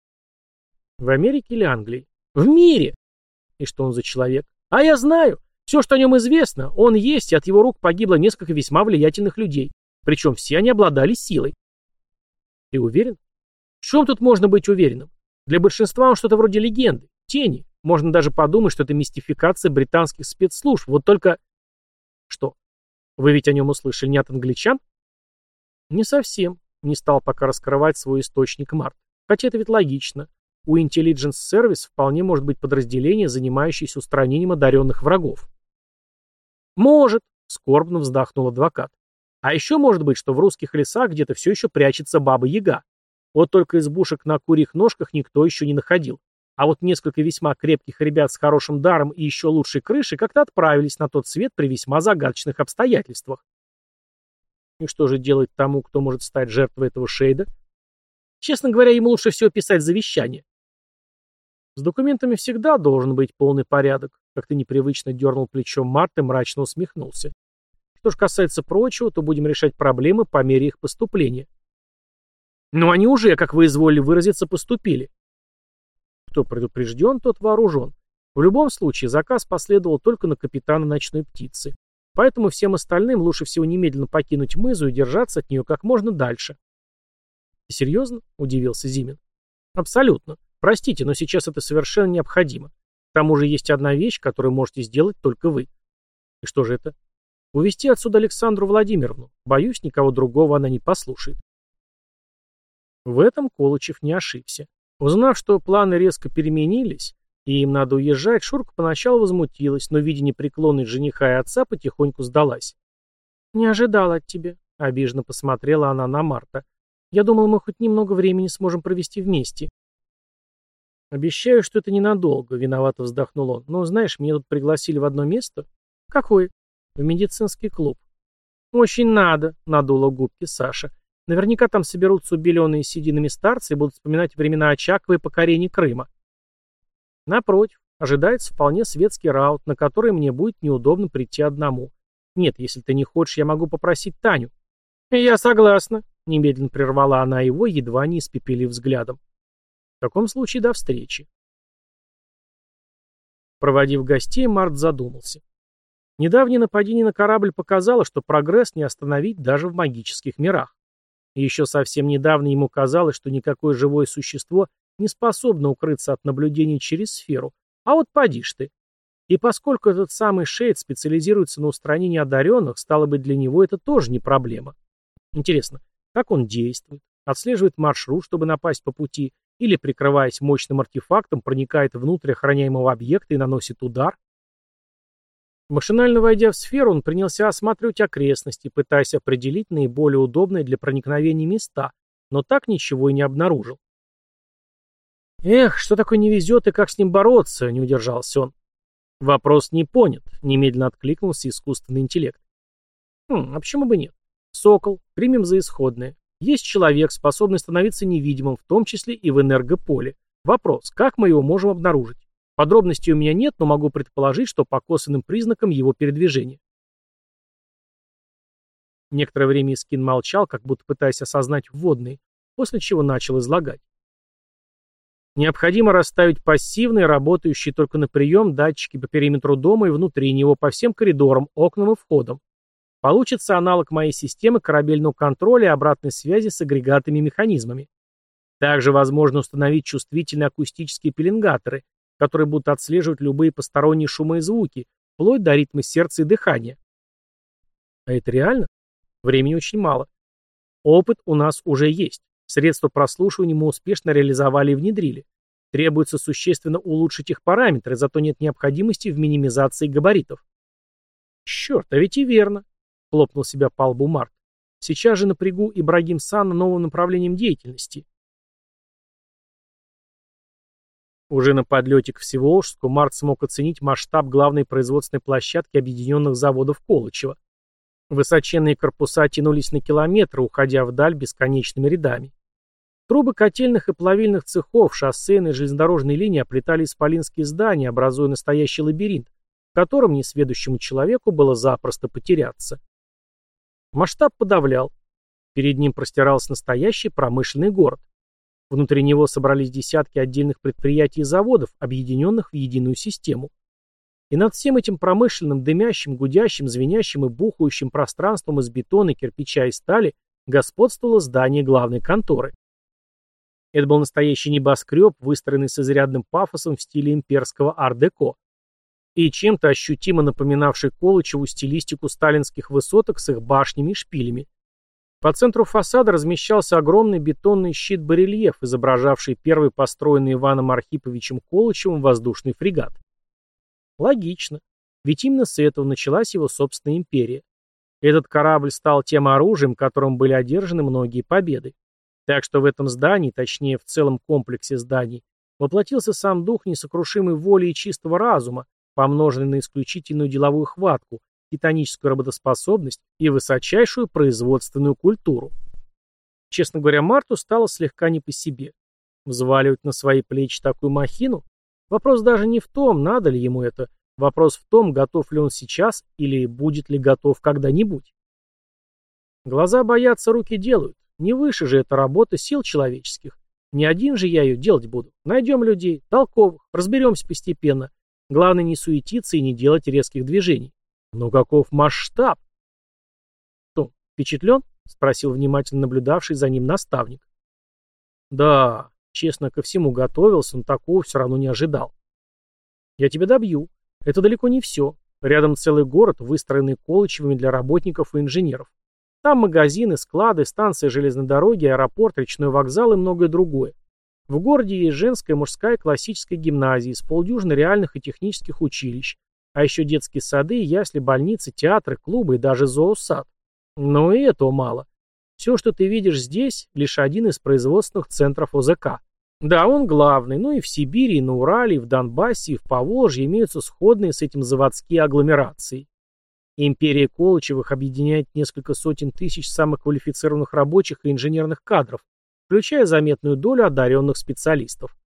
Speaker 1: «В Америке или Англии?» «В мире!» «И что он за человек?» «А я знаю. Все, что о нем известно, он есть, и от его рук погибло несколько весьма влиятельных людей. Причем все они обладали силой». «Ты уверен?» «В чем тут можно быть уверенным? Для большинства он что-то вроде легенды, тени. Можно даже подумать, что это мистификация британских спецслужб. Вот только...» «Что? Вы ведь о нем услышали не от англичан?» «Не совсем», — не стал пока раскрывать свой источник Март. «Хотя это ведь логично. У Intelligence Service вполне может быть подразделение, занимающееся устранением одаренных врагов». «Может», — скорбно вздохнул адвокат. «А еще может быть, что в русских лесах где-то все еще прячется Баба-Яга. Вот только избушек на курьих ножках никто еще не находил. А вот несколько весьма крепких ребят с хорошим даром и еще лучшей крышей как-то отправились на тот свет при весьма загадочных обстоятельствах». «И что же делать тому, кто может стать жертвой этого Шейда?» «Честно говоря, ему лучше всего писать завещание». «С документами всегда должен быть полный порядок», — как-то непривычно дернул плечом Март и мрачно усмехнулся. «Что же касается прочего, то будем решать проблемы по мере их поступления». «Но они уже, как вы изволили выразиться, поступили». «Кто предупрежден, тот вооружен. В любом случае, заказ последовал только на капитана ночной птицы. Поэтому всем остальным лучше всего немедленно покинуть мызу и держаться от нее как можно дальше». «Ты серьезно?» — удивился Зимин. «Абсолютно. Простите, но сейчас это совершенно необходимо. К тому же есть одна вещь, которую можете сделать только вы». «И что же это?» «Увезти отсюда Александру Владимировну. Боюсь, никого другого она не послушает». В этом Колычев не ошибся. Узнав, что планы резко переменились, и им надо уезжать, Шурка поначалу возмутилась, но, видя непреклонность жениха и отца, потихоньку сдалась. «Не ожидала от тебя», — обиженно посмотрела она на Марта. «Я думала, мы хоть немного времени сможем провести вместе». «Обещаю, что это ненадолго», — виновато вздохнул он. «Но, знаешь, меня тут пригласили в одно место». «Какое?» «В медицинский клуб». «Очень надо», — надула губки Саша. «Наверняка там соберутся убеленные сединами старцы и будут вспоминать времена Очакова и покорения Крыма». «Напротив, ожидается вполне светский раут, на который мне будет неудобно прийти одному. Нет, если ты не хочешь, я могу попросить Таню». «Я согласна», — немедленно прервала она его, едва не испепелив взглядом. «В таком случае до встречи». Проводив гостей, Март задумался. Недавнее нападение на корабль показало, что прогресс не остановить даже в магических мирах. И еще совсем недавно ему казалось, что никакое живое существо не способно укрыться от наблюдений через сферу. А вот поди ж ты. И поскольку этот самый Шейд специализируется на устранении одаренных, стало быть, для него это тоже не проблема. Интересно, как он действует? Отслеживает маршрут, чтобы напасть по пути, или, прикрываясь мощным артефактом, проникает внутрь охраняемого объекта и наносит удар? Машинально войдя в сферу, он принялся осматривать окрестности, пытаясь определить наиболее удобные для проникновения места, но так ничего и не обнаружил. «Эх, что такое не везет и как с ним бороться?» — не удержался он. «Вопрос не понят», — немедленно откликнулся искусственный интеллект. А почему бы нет? Сокол, примем за исходное. Есть человек, способный становиться невидимым, в том числе и в энергополе. Вопрос, как мы его можем обнаружить? Подробностей у меня нет, но могу предположить, что по косвенным признакам его передвижения». Некоторое время Искин молчал, как будто пытаясь осознать вводные, после чего начал излагать. Необходимо расставить пассивные, работающие только на прием, датчики по периметру дома и внутри него по всем коридорам, окнам и входам. Получится аналог моей системы корабельного контроля и обратной связи с агрегатами и механизмами. Также возможно установить чувствительные акустические пеленгаторы, которые будут отслеживать любые посторонние шумы и звуки, вплоть до ритма сердца и дыхания. А это реально? Времени очень мало. Опыт у нас уже есть. Средства прослушивания мы успешно реализовали и внедрили. Требуется существенно улучшить их параметры, зато нет необходимости в минимизации габаритов. Черт, а ведь и верно, хлопнул себя по лбу Март. Сейчас же напрягу Ибрагим Сана новым направлением деятельности. Уже на подлете к Всеволожску Март смог оценить масштаб главной производственной площадки объединенных заводов Колычева. Высоченные корпуса тянулись на километры, уходя вдаль бесконечными рядами. Трубы котельных и плавильных цехов, шоссейные и железнодорожные линии оплетали исполинские здания, образуя настоящий лабиринт, в котором несведущему человеку было запросто потеряться. Масштаб подавлял. Перед ним простирался настоящий промышленный город. Внутри него собрались десятки отдельных предприятий и заводов, объединенных в единую систему. И над всем этим промышленным, дымящим, гудящим, звенящим и бухающим пространством из бетона, кирпича и стали господствовало здание главной конторы. Это был настоящий небоскреб, выстроенный с изрядным пафосом в стиле имперского ар-деко и чем-то ощутимо напоминавший Колычеву стилистику сталинских высоток с их башнями и шпилями. По центру фасада размещался огромный бетонный щит-барельеф, изображавший первый построенный Иваном Архиповичем Колычевым воздушный фрегат. Логично, ведь именно с этого началась его собственная империя. Этот корабль стал тем оружием, которым были одержаны многие победы. Так что в этом здании, точнее в целом комплексе зданий, воплотился сам дух несокрушимой воли и чистого разума, помноженный на исключительную деловую хватку, титаническую работоспособность и высочайшую производственную культуру. Честно говоря, Марту стало слегка не по себе. Взваливать на свои плечи такую махину? Вопрос даже не в том, надо ли ему это. Вопрос в том, готов ли он сейчас или будет ли готов когда-нибудь. Глаза боятся, руки делают. Не выше же эта работа сил человеческих. Не один же я ее делать буду. Найдем людей, толковых, разберемся постепенно. Главное не суетиться и не делать резких движений. Но каков масштаб? Что, впечатлен? Спросил внимательно наблюдавший за ним наставник. Да, честно, ко всему готовился, но такого все равно не ожидал. Я тебя добью. Это далеко не все. Рядом целый город, выстроенный Колычевыми для работников и инженеров. Там магазины, склады, станция железной дороги, аэропорт, речной вокзал и многое другое. В городе есть женская и мужская классическая гимназии с полдюжины реальных и технических училищ, а еще детские сады, ясли, больницы, театры, клубы и даже зоосад. Но и этого мало. Все, что ты видишь здесь, лишь один из производственных центров ОЗК. Да, он главный, но и в Сибири, и на Урале, и в Донбассе, и в Поволжье имеются сходные с этим заводские агломерации. Империя Колычевых объединяет несколько сотен тысяч самых квалифицированных рабочих и инженерных кадров, включая заметную долю одаренных специалистов.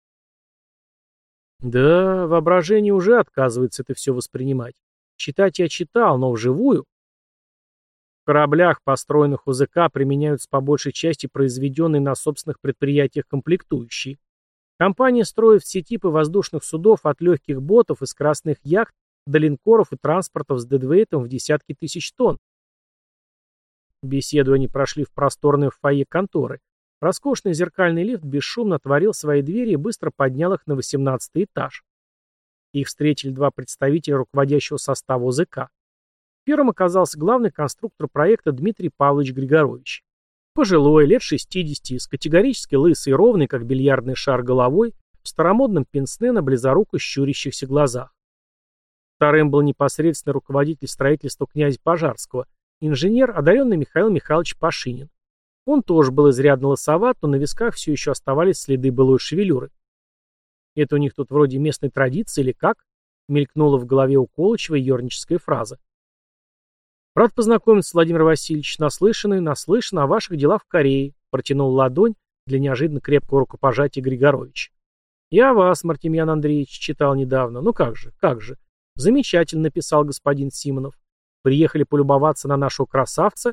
Speaker 1: Да, воображение уже отказывается это все воспринимать. Читать я читал, но вживую. В кораблях, построенных УЗК, применяются по большей части произведенные на собственных предприятиях комплектующие. Компания строит все типы воздушных судов от легких ботов и скоростных яхт до линкоров и транспортов с дедвейтом в десятки тысяч тонн. Беседу они прошли в просторное фойе конторы. Роскошный зеркальный лифт бесшумно отворил свои двери и быстро поднял их на 18-й этаж. Их встретили два представителя руководящего состава ОЗК. Первым оказался главный конструктор проекта Дмитрий Павлович Григорович. Пожилой, лет 60, с категорически лысой и ровной, как бильярдный шар, головой, в старомодном пенсне на близоруко щурящихся глазах. Вторым был непосредственный руководитель строительства князя Пожарского, инженер, одаренный Михаил Михайлович Пашинин. Он тоже был изрядно лысоват, но на висках все еще оставались следы былой шевелюры. Это у них тут вроде местной традиции или как? Мелькнула в голове у Колычева ерническая фраза. Рад познакомиться, Владимир Васильевич, наслышан о ваших делах в Корее, протянул ладонь для неожиданно крепкого рукопожатия Григорович. Я вас, Мартемьян Андреевич, читал недавно. Ну как же. Замечательно написал господин Симонов. Приехали полюбоваться на нашего красавца?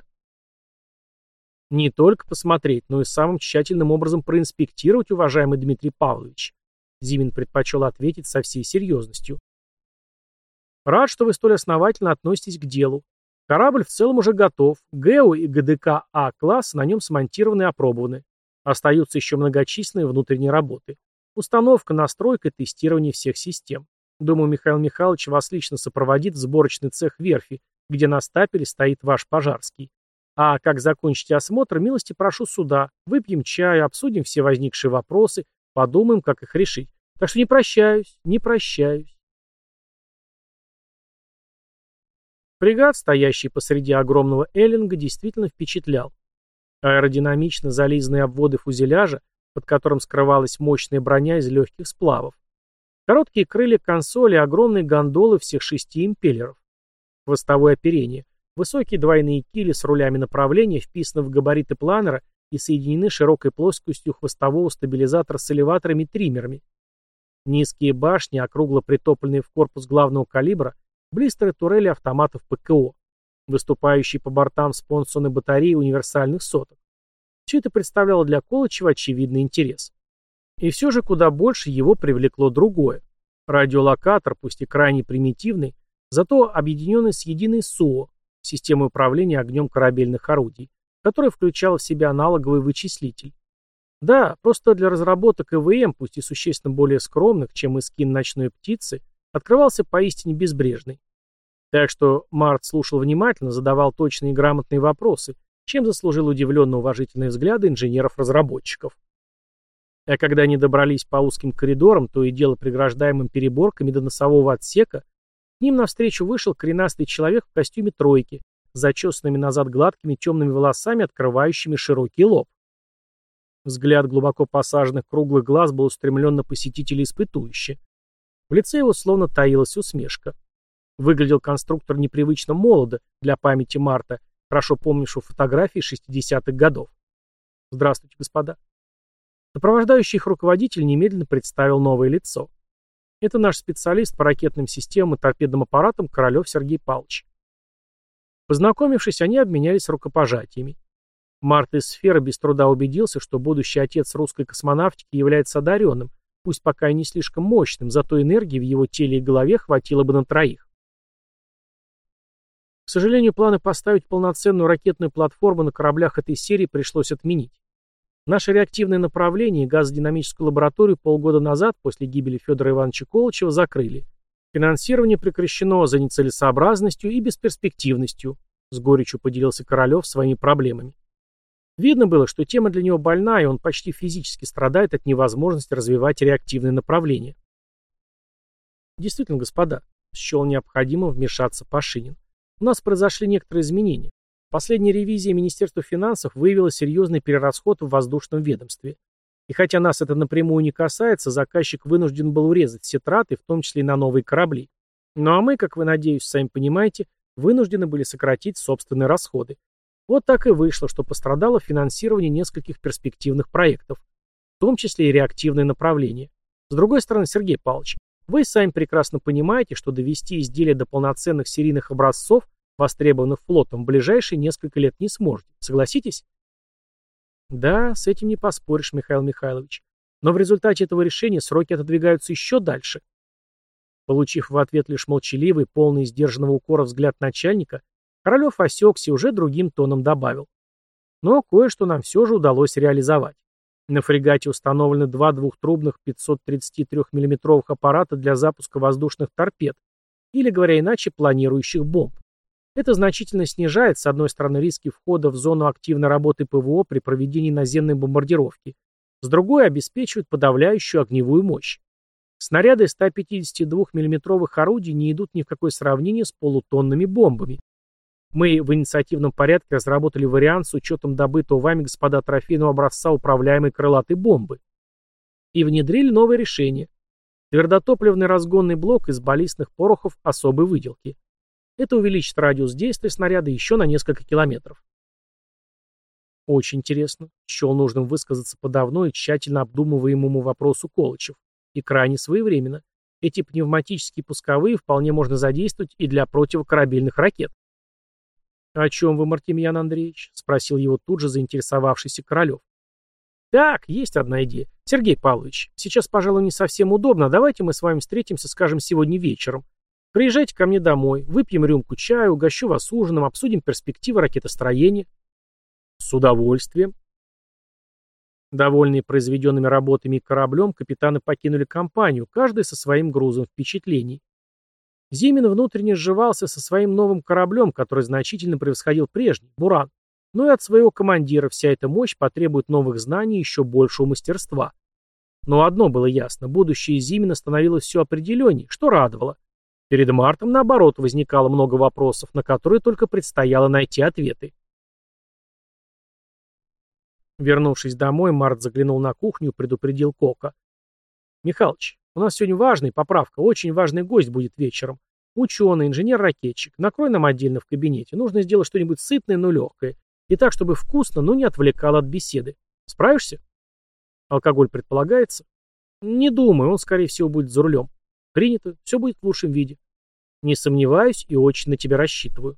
Speaker 1: Не только посмотреть, но и самым тщательным образом проинспектировать, уважаемый Дмитрий Павлович. Зимин предпочел ответить со всей серьезностью. Рад, что вы столь основательно относитесь к делу. Корабль в целом уже готов. ГЭО и ГДК А-класс на нем смонтированы и опробованы. Остаются еще многочисленные внутренние работы. Установка, настройка и тестирование всех систем. Думаю, Михаил Михайлович вас лично сопроводит в сборочный цех верфи, где на стапеле стоит ваш пожарский. А как закончите осмотр, милости прошу сюда. Выпьем чаю, обсудим все возникшие вопросы, подумаем, как их решить. Так что не прощаюсь, не прощаюсь. Фрегат, стоящий посреди огромного эллинга, действительно впечатлял. Аэродинамично зализанные обводы фюзеляжа, под которым скрывалась мощная броня из легких сплавов. Короткие крылья консоли, огромные гондолы всех 6 импеллеров. Хвостовое оперение. Высокие двойные кили с рулями направления вписаны в габариты планера и соединены широкой плоскостью хвостового стабилизатора с элеваторами и триммерами. Низкие башни, округло притопленные в корпус главного калибра, блистеры турели автоматов ПКО, выступающие по бортам спонсорной батареи универсальных соток. Все это представляло для Колычева очевидный интерес. И все же куда больше его привлекло другое. Радиолокатор, пусть и крайне примитивный, зато объединенный с единой СУО, системой управления огнем корабельных орудий, которая включала в себя аналоговый вычислитель. Да, просто для разработок ЭВМ, пусть и существенно более скромных, чем эскин ночной птицы, открывался поистине безбрежный. Так что Март слушал внимательно, задавал точные и грамотные вопросы, чем заслужил удивленно-уважительные взгляды инженеров-разработчиков. А когда они добрались по узким коридорам, то и дело преграждаемым переборками до носового отсека, к ним навстречу вышел коренастый человек в костюме тройки, с зачесанными назад гладкими темными волосами, открывающими широкий лоб. Взгляд глубоко посаженных круглых глаз был устремлен на посетителя испытующе. В лице его словно таилась усмешка. Выглядел конструктор непривычно молодо для памяти Марта, хорошо помнившего фотографии 60-х годов. «Здравствуйте, господа». Сопровождающий их руководитель немедленно представил новое лицо. Это наш специалист по ракетным системам и торпедным аппаратам Королев Сергей Павлович. Познакомившись, они обменялись рукопожатиями. Март из сферы без труда убедился, что будущий отец русской космонавтики является одаренным, пусть пока и не слишком мощным, зато энергии в его теле и голове хватило бы на троих. К сожалению, планы поставить полноценную ракетную платформу на кораблях этой серии пришлось отменить. Наше реактивное направление и газодинамическую лабораторию полгода назад, после гибели Федора Ивановича Колычева, закрыли. Финансирование прекращено за нецелесообразностью и бесперспективностью, с горечью поделился Королев своими проблемами. Видно было, что тема для него больна, и он почти физически страдает от невозможности развивать реактивное направление. Действительно, господа, счел необходимо вмешаться Пашинин. У нас произошли некоторые изменения. Последняя ревизия Министерства финансов выявила серьезный перерасход в воздушном ведомстве. И хотя нас это напрямую не касается, заказчик вынужден был урезать все траты, в том числе и на новые корабли. Ну а мы, как вы, надеюсь, сами понимаете, вынуждены были сократить собственные расходы. Вот так и вышло, что пострадало финансирование нескольких перспективных проектов, в том числе и реактивное направление. С другой стороны, Сергей Павлович, вы сами прекрасно понимаете, что довести изделия до полноценных серийных образцов, востребованных флотом, в ближайшие несколько лет не сможете. Согласитесь? Да, с этим не поспоришь, Михаил Михайлович. Но в результате этого решения сроки отодвигаются еще дальше. Получив в ответ лишь молчаливый, полный сдержанного укора взгляд начальника, Королев осекся и уже другим тоном добавил. Но кое-что нам все же удалось реализовать. На фрегате установлены два двухтрубных 533 миллиметровых аппарата для запуска воздушных торпед, или, говоря иначе, планирующих бомб. Это значительно снижает, с одной стороны, риски входа в зону активной работы ПВО при проведении наземной бомбардировки, с другой обеспечивает подавляющую огневую мощь. Снаряды 152 миллиметровых орудий не идут ни в какое сравнение с полутонными бомбами. Мы в инициативном порядке разработали вариант с учетом добытого вами, господа, трофейного образца управляемой крылатой бомбы. И внедрили новое решение. Твердотопливный разгонный блок из баллистных порохов особой выделки. Это увеличит радиус действия снаряда еще на несколько километров. Очень интересно. Счел нужным высказаться по давно и тщательно обдумываемому вопросу Колычев. И крайне своевременно. Эти пневматические пусковые вполне можно задействовать и для противокорабельных ракет. «О чем вы, Мартемьян Андреевич?» — спросил его тут же заинтересовавшийся Королев. Так, есть одна идея. Сергей Павлович, сейчас, пожалуй, не совсем удобно. Давайте мы с вами встретимся, скажем, сегодня вечером. Приезжайте ко мне домой, выпьем рюмку чая, угощу вас ужином, обсудим перспективы ракетостроения. С удовольствием. Довольные произведенными работами и кораблем, капитаны покинули компанию, каждый со своим грузом впечатлений. Зимин внутренне сживался со своим новым кораблем, который значительно превосходил прежний, «Буран». Но и от своего командира вся эта мощь потребует новых знаний и еще большего мастерства. Но одно было ясно, будущее Зимина становилось все определенней, что радовало. Перед Мартом, наоборот, возникало много вопросов, на которые только предстояло найти ответы. Вернувшись домой, Март заглянул на кухню и предупредил Кока. «Михалыч, у нас сегодня важная поправка, очень важный гость будет вечером. Ученый, инженер-ракетчик. Накрой нам отдельно в кабинете. Нужно сделать что-нибудь сытное, но легкое. И так, чтобы вкусно, но не отвлекало от беседы. Справишься?» «Алкоголь предполагается?» «Не думаю, он, скорее всего, будет за рулем». «Принято, все будет в лучшем виде». «Не сомневаюсь и очень на тебя рассчитываю».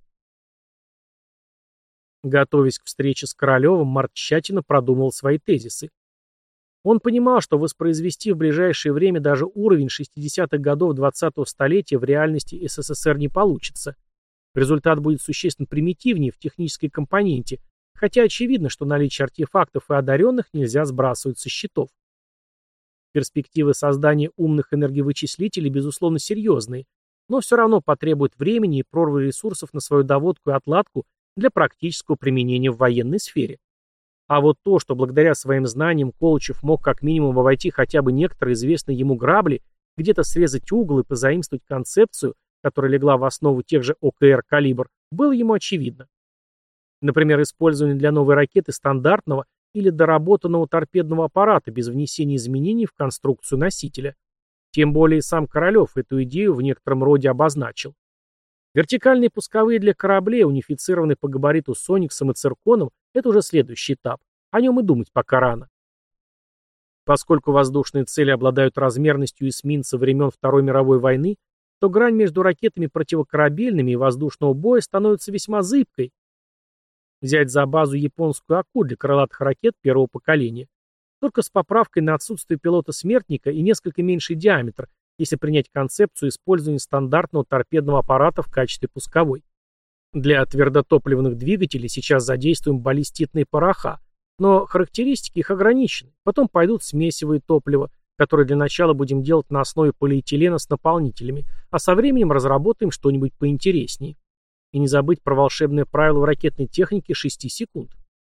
Speaker 1: Готовясь к встрече с Королевым, Март тщательно продумывал свои тезисы. Он понимал, что воспроизвести в ближайшее время даже уровень 60-х годов 20-го столетия в реальности СССР не получится. Результат будет существенно примитивнее в технической компоненте, хотя очевидно, что наличие артефактов и одаренных нельзя сбрасывать со счетов. Перспективы создания умных энерговычислителей, безусловно, серьезные, но все равно потребуют времени и прорвы ресурсов на свою доводку и отладку для практического применения в военной сфере. А вот то, что благодаря своим знаниям Колычев мог как минимум обойти хотя бы некоторые известные ему грабли, где-то срезать угол и позаимствовать концепцию, которая легла в основу тех же ОКР «Калибр», было ему очевидно. Например, использование для новой ракеты стандартного или доработанного торпедного аппарата без внесения изменений в конструкцию носителя. Тем более сам Королев эту идею в некотором роде обозначил. Вертикальные пусковые для кораблей, унифицированные по габариту с Сониксом и Цирконом, это уже следующий этап. О нем и думать пока рано. Поскольку воздушные цели обладают размерностью эсминца времен Второй мировой войны, то грань между ракетами противокорабельными и воздушного боя становится весьма зыбкой. Взять за базу японскую Аку для крылатых ракет первого поколения. Только с поправкой на отсутствие пилота-смертника и несколько меньший диаметр, если принять концепцию использования стандартного торпедного аппарата в качестве пусковой. Для твердотопливных двигателей сейчас задействуем баллиститные пороха, но характеристики их ограничены. Потом пойдут смесевые топлива, которые для начала будем делать на основе полиэтилена с наполнителями, а со временем разработаем что-нибудь поинтереснее. И не забыть про волшебное правило в ракетной технике 6 секунд.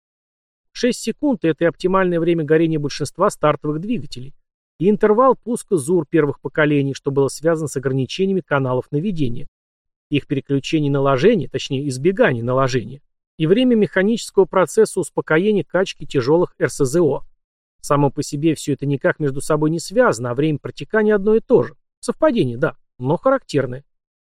Speaker 1: 6 секунд – это и оптимальное время горения большинства стартовых двигателей, и интервал пуска ЗУР первых поколений, что было связано с ограничениями каналов наведения, их переключение наложения, точнее избегание наложения, и время механического процесса успокоения качки тяжелых РСЗО. Само по себе все это никак между собой не связано, а время протекания одно и то же. Совпадение, да, но характерное.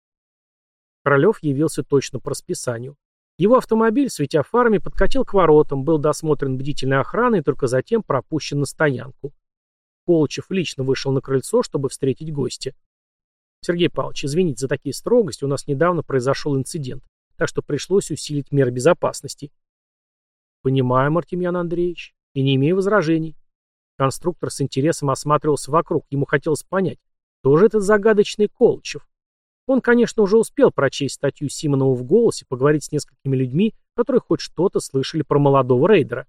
Speaker 1: Королев явился точно по расписанию. Его автомобиль, светя фарами, подкатил к воротам, был досмотрен бдительной охраной и только затем пропущен на стоянку. Колычев лично вышел на крыльцо, чтобы встретить гостя. «Сергей Павлович, извините за такие строгости, у нас недавно произошел инцидент, так что пришлось усилить меры безопасности». «Понимаю, Артемьян Андреевич, и не имею возражений». Конструктор с интересом осматривался вокруг, ему хотелось понять, кто же этот загадочный Колычев. Он, конечно, уже успел прочесть статью Симонова в «Голосе», поговорить с несколькими людьми, которые хоть что-то слышали про молодого рейдера.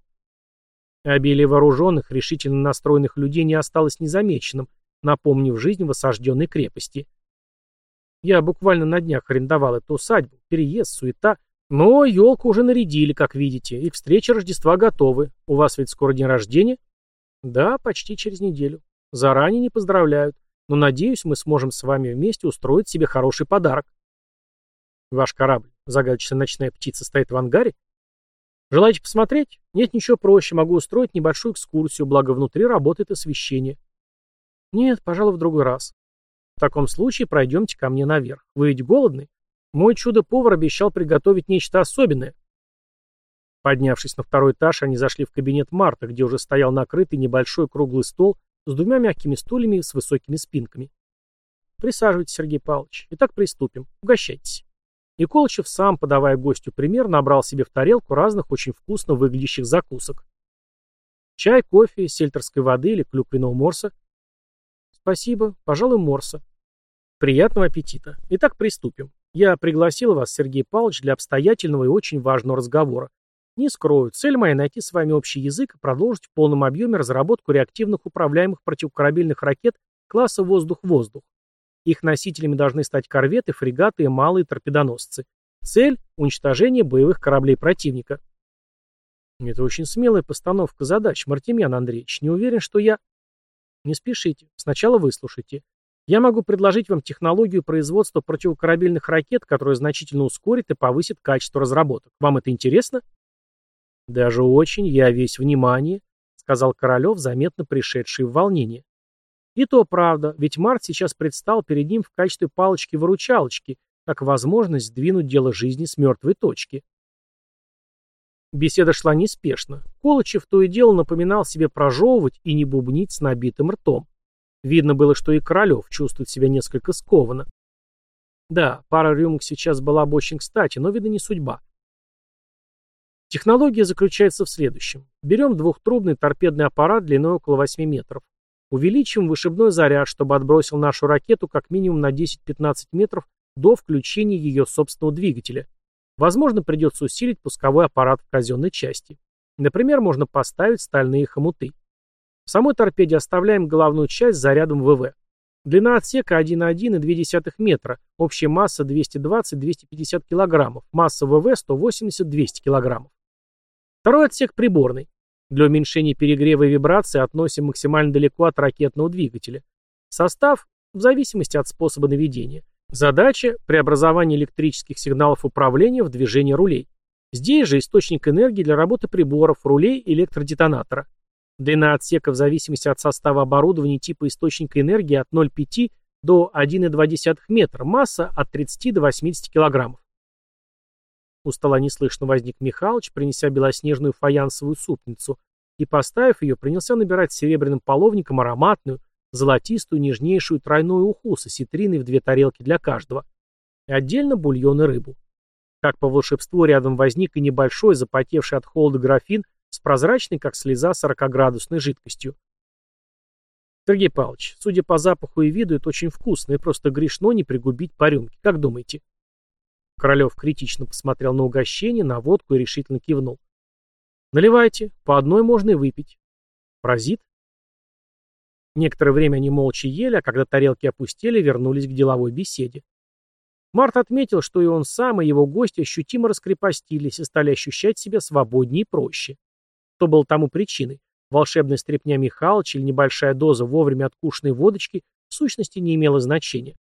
Speaker 1: Обилие вооруженных, решительно настроенных людей не осталось незамеченным, напомнив жизнь в осажденной крепости. Я буквально на днях арендовал эту усадьбу, переезд, суета, но елку уже нарядили, как видите, и к встрече Рождества готовы. У вас ведь скоро день рождения? Да, почти через неделю. Заранее не поздравляют. Но, надеюсь, мы сможем с вами вместе устроить себе хороший подарок. Ваш корабль, загадочная ночная птица, стоит в ангаре? Желаете посмотреть? Нет, ничего проще, могу устроить небольшую экскурсию, благо внутри работает освещение. Нет, пожалуй, в другой раз. В таком случае пройдемте ко мне наверх. Вы ведь голодны? Мой чудо-повар обещал приготовить нечто особенное. Поднявшись на второй этаж, они зашли в кабинет Марта, где уже стоял накрытый небольшой круглый стол с двумя мягкими стульями с высокими спинками. Присаживайтесь, Сергей Павлович. Итак, приступим. Угощайтесь. И Колычев сам, подавая гостю пример, набрал себе в тарелку разных очень вкусно выглядящих закусок. Чай, кофе, сельтерской воды или клюквенного морса? Спасибо, пожалуй, морса. Приятного аппетита. Итак, приступим. Я пригласил вас, Сергей Павлович, для обстоятельного и очень важного разговора. Не скрою, цель моя найти с вами общий язык и продолжить в полном объеме разработку реактивных управляемых противокорабельных ракет класса «Воздух-воздух». Их носителями должны стать корветы, фрегаты и малые торпедоносцы. Цель – уничтожение боевых кораблей противника. Это очень смелая постановка задач, Мартемьян Андреевич. Не уверен, что я... Не спешите. Сначала выслушайте. Я могу предложить вам технологию производства противокорабельных ракет, которая значительно ускорит и повысит качество разработок. Вам это интересно? Даже очень. Я весь внимание, сказал Королев, заметно пришедший в волнение. И то правда, ведь Март сейчас предстал перед ним в качестве палочки-выручалочки, как возможность сдвинуть дело жизни с мертвой точки. Беседа шла неспешно. Колычев то и дело напоминал себе прожевывать и не бубнить с набитым ртом. Видно было, что и Королев чувствует себя несколько скованно. Да, пара рюмок сейчас была бы очень кстати, но, видно, не судьба. Технология заключается в следующем. Берем двухтрубный торпедный аппарат длиной около 8 метров. Увеличим вышибной заряд, чтобы отбросил нашу ракету как минимум на 10-15 метров до включения ее собственного двигателя. Возможно, придется усилить пусковой аппарат в казенной части. Например, можно поставить стальные хомуты. В самой торпеде оставляем головную часть с зарядом ВВ. Длина отсека 1,1,2 метра, общая масса 220-250 кг, масса ВВ 180-200 кг. Второй отсек приборный. Для уменьшения перегрева и вибрации относим максимально далеко от ракетного двигателя. Состав в зависимости от способа наведения. Задача – преобразование электрических сигналов управления в движение рулей. Здесь же источник энергии для работы приборов, рулей и электродетонатора. Длина отсека в зависимости от состава оборудования типа источника энергии от 0,5 до 1,2 метра, масса от 30 до 80 килограммов. У стола неслышно возник Михалыч, принеся белоснежную фаянсовую супницу, и, поставив ее, принялся набирать серебряным половником ароматную, золотистую, нежнейшую тройную уху с осетриной в 2 тарелки для каждого. И отдельно бульон и рыбу. Как по волшебству рядом возник и небольшой, запотевший от холода графин с прозрачной, как слеза, 40-градусной жидкостью. Сергей Павлович, судя по запаху и виду, это очень вкусно, и просто грешно не пригубить по рюмке. Как думаете? Королев критично посмотрел на угощение, на водку и решительно кивнул. Наливайте, по одной можно и выпить. Паразит? Некоторое время они молча ели, а когда тарелки опустели, вернулись к деловой беседе. Март отметил, что и он сам, и его гости ощутимо раскрепостились и стали ощущать себя свободнее и проще. Что было тому причиной? Волшебная стряпня Михалыча или небольшая доза вовремя откушенной водочки в сущности не имела значения.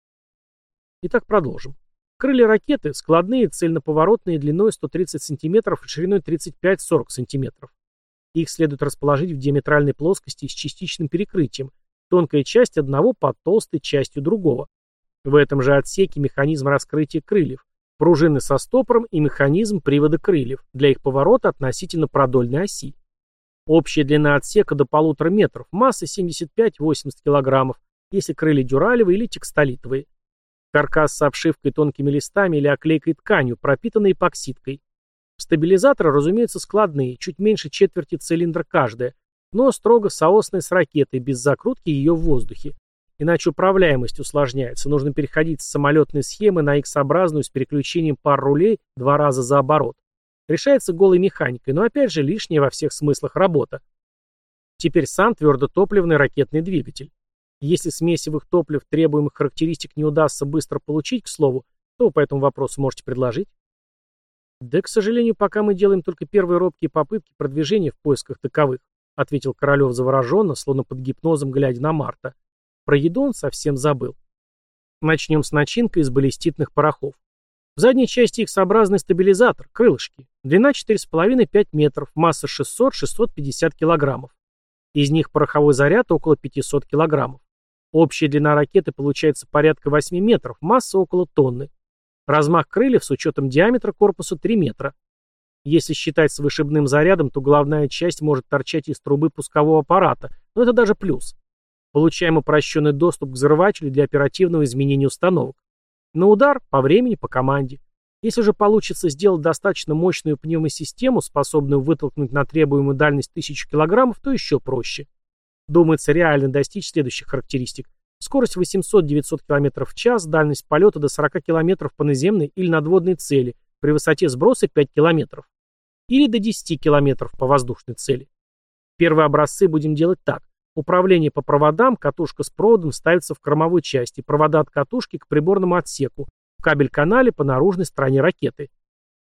Speaker 1: Итак, продолжим. Крылья ракеты складные, цельноповоротные длиной 130 см и шириной 35-40 см. Их следует расположить в диаметральной плоскости с частичным перекрытием, тонкая часть одного под толстой частью другого. В этом же отсеке механизм раскрытия крыльев, пружины со стопором и механизм привода крыльев для их поворота относительно продольной оси. Общая длина отсека до 1,5 метров, масса 75-80 кг, если крылья дюралевые или текстолитовые. Каркас с обшивкой тонкими листами или оклейкой тканью, пропитанной эпоксидкой. Стабилизаторы, разумеется, складные, чуть меньше четверти цилиндра каждая, но строго соосные с ракетой, без закрутки ее в воздухе. Иначе управляемость усложняется, нужно переходить с самолетной схемы на X-образную с переключением пар рулей 2 раза за оборот. Решается голой механикой, но опять же лишняя во всех смыслах работа. Теперь сам твердотопливный ракетный двигатель. Если смесевых топлив требуемых характеристик не удастся быстро получить, к слову, то вы по этому вопросу можете предложить? Да, к сожалению, пока мы делаем только первые робкие попытки продвижения в поисках таковых, ответил Королев завороженно, словно под гипнозом, глядя на Марта. Про еду он совсем забыл. Начнем с начинкой из баллиститных порохов. В задней части X-образный стабилизатор, крылышки. Длина 4,5-5 метров, масса 600-650 килограммов. Из них пороховой заряд около 500 килограммов. Общая длина ракеты получается порядка 8 метров, масса около тонны. Размах крыльев с учетом диаметра корпуса 3 метра. Если считать с вышибным зарядом, то головная часть может торчать из трубы пускового аппарата, но это даже плюс. Получаем упрощенный доступ к взрывателю для оперативного изменения установок. На удар, по времени, по команде. Если же получится сделать достаточно мощную пневмосистему, способную вытолкнуть на требуемую дальность 1000 килограммов, то еще проще. Думается реально достичь следующих характеристик. Скорость 800-900 км в час, дальность полета до 40 км по наземной или надводной цели при высоте сброса 5 км. Или до 10 км по воздушной цели. Первые образцы будем делать так. Управление по проводам, катушка с проводом ставится в кормовой части, провода от катушки к приборному отсеку, в кабель-канале по наружной стороне ракеты.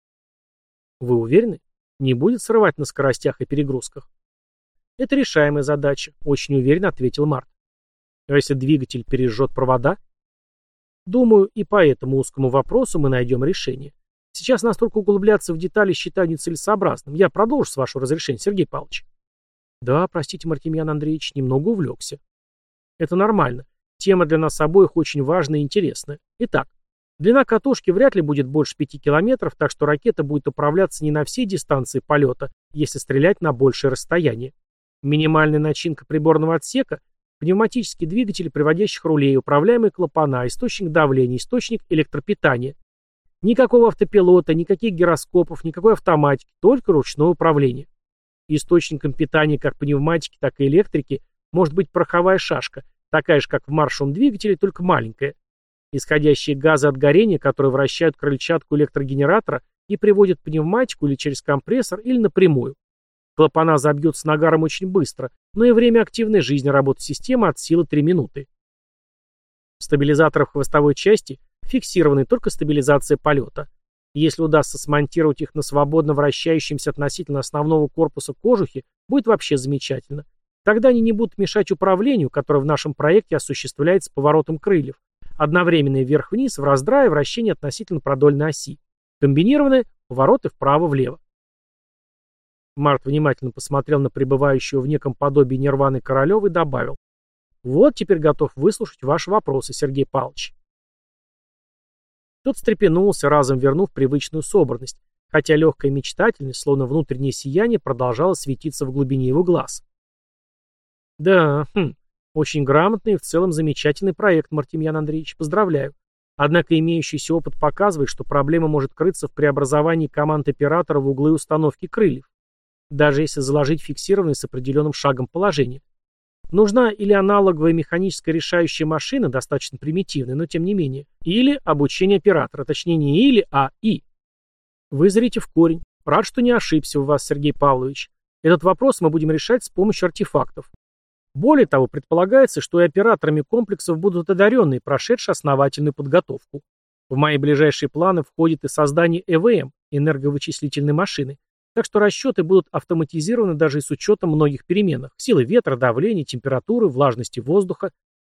Speaker 1: Вы уверены? Не будет срывать на скоростях и перегрузках? Это решаемая задача, очень уверенно ответил Март. А если двигатель пережжет провода? Думаю, и по этому узкому вопросу мы найдем решение. Сейчас настолько углубляться в детали считаю нецелесообразным. Я продолжу, с вашего разрешения, Сергей Павлович. Да, простите, Мартемьян Андреевич, немного увлекся. Это нормально. Тема для нас обоих очень важная и интересная. Итак, длина катушки вряд ли будет больше 5 километров, так что ракета будет управляться не на всей дистанции полета, если стрелять на большее расстояние. Минимальная начинка приборного отсека – пневматический двигатель приводящих рулей, управляемые клапана, источник давления, источник электропитания. Никакого автопилота, никаких гироскопов, никакой автоматики, только ручное управление. Источником питания как пневматики, так и электрики может быть пороховая шашка, такая же, как в маршевом двигателе, только маленькая. Исходящие газы от горения, которые вращают крыльчатку электрогенератора и приводят пневматику или через компрессор, или напрямую. Клапана забьют с нагаром очень быстро, но и время активной жизни работы системы от силы 3 минуты. В стабилизаторах хвостовой части фиксированы только стабилизация полета. Если удастся смонтировать их на свободно вращающемся относительно основного корпуса кожухе, будет вообще замечательно. Тогда они не будут мешать управлению, которое в нашем проекте осуществляется поворотом крыльев. Одновременное вверх-вниз, в раздрае, вращение относительно продольной оси. Комбинированные повороты вправо-влево. Март внимательно посмотрел на пребывающего в неком подобии Нирваны Королева и добавил. Вот теперь готов выслушать ваши вопросы, Сергей Павлович. Тот встрепенулся, разом вернув привычную собранность, хотя легкая мечтательность, словно внутреннее сияние, продолжала светиться в глубине его глаз. Да, очень грамотный и в целом замечательный проект, Мартемьян Андреевич, поздравляю. Однако имеющийся опыт показывает, что проблема может крыться в преобразовании команд оператора в углы установки крыльев, даже если заложить фиксированное с определенным шагом положение. Нужна или аналоговая механическая решающая машина, достаточно примитивная, но тем не менее, или обучение оператора, точнее не или, а и. Вы зрите в корень. Рад, что не ошибся в вас, Сергей Павлович. Этот вопрос мы будем решать с помощью артефактов. Более того, предполагается, что и операторами комплексов будут одаренные, прошедшие основательную подготовку. В мои ближайшие планы входит и создание ЭВМ, энерговычислительной машины, так что расчеты будут автоматизированы даже и с учетом многих переменных: силы ветра, давления, температуры, влажности воздуха.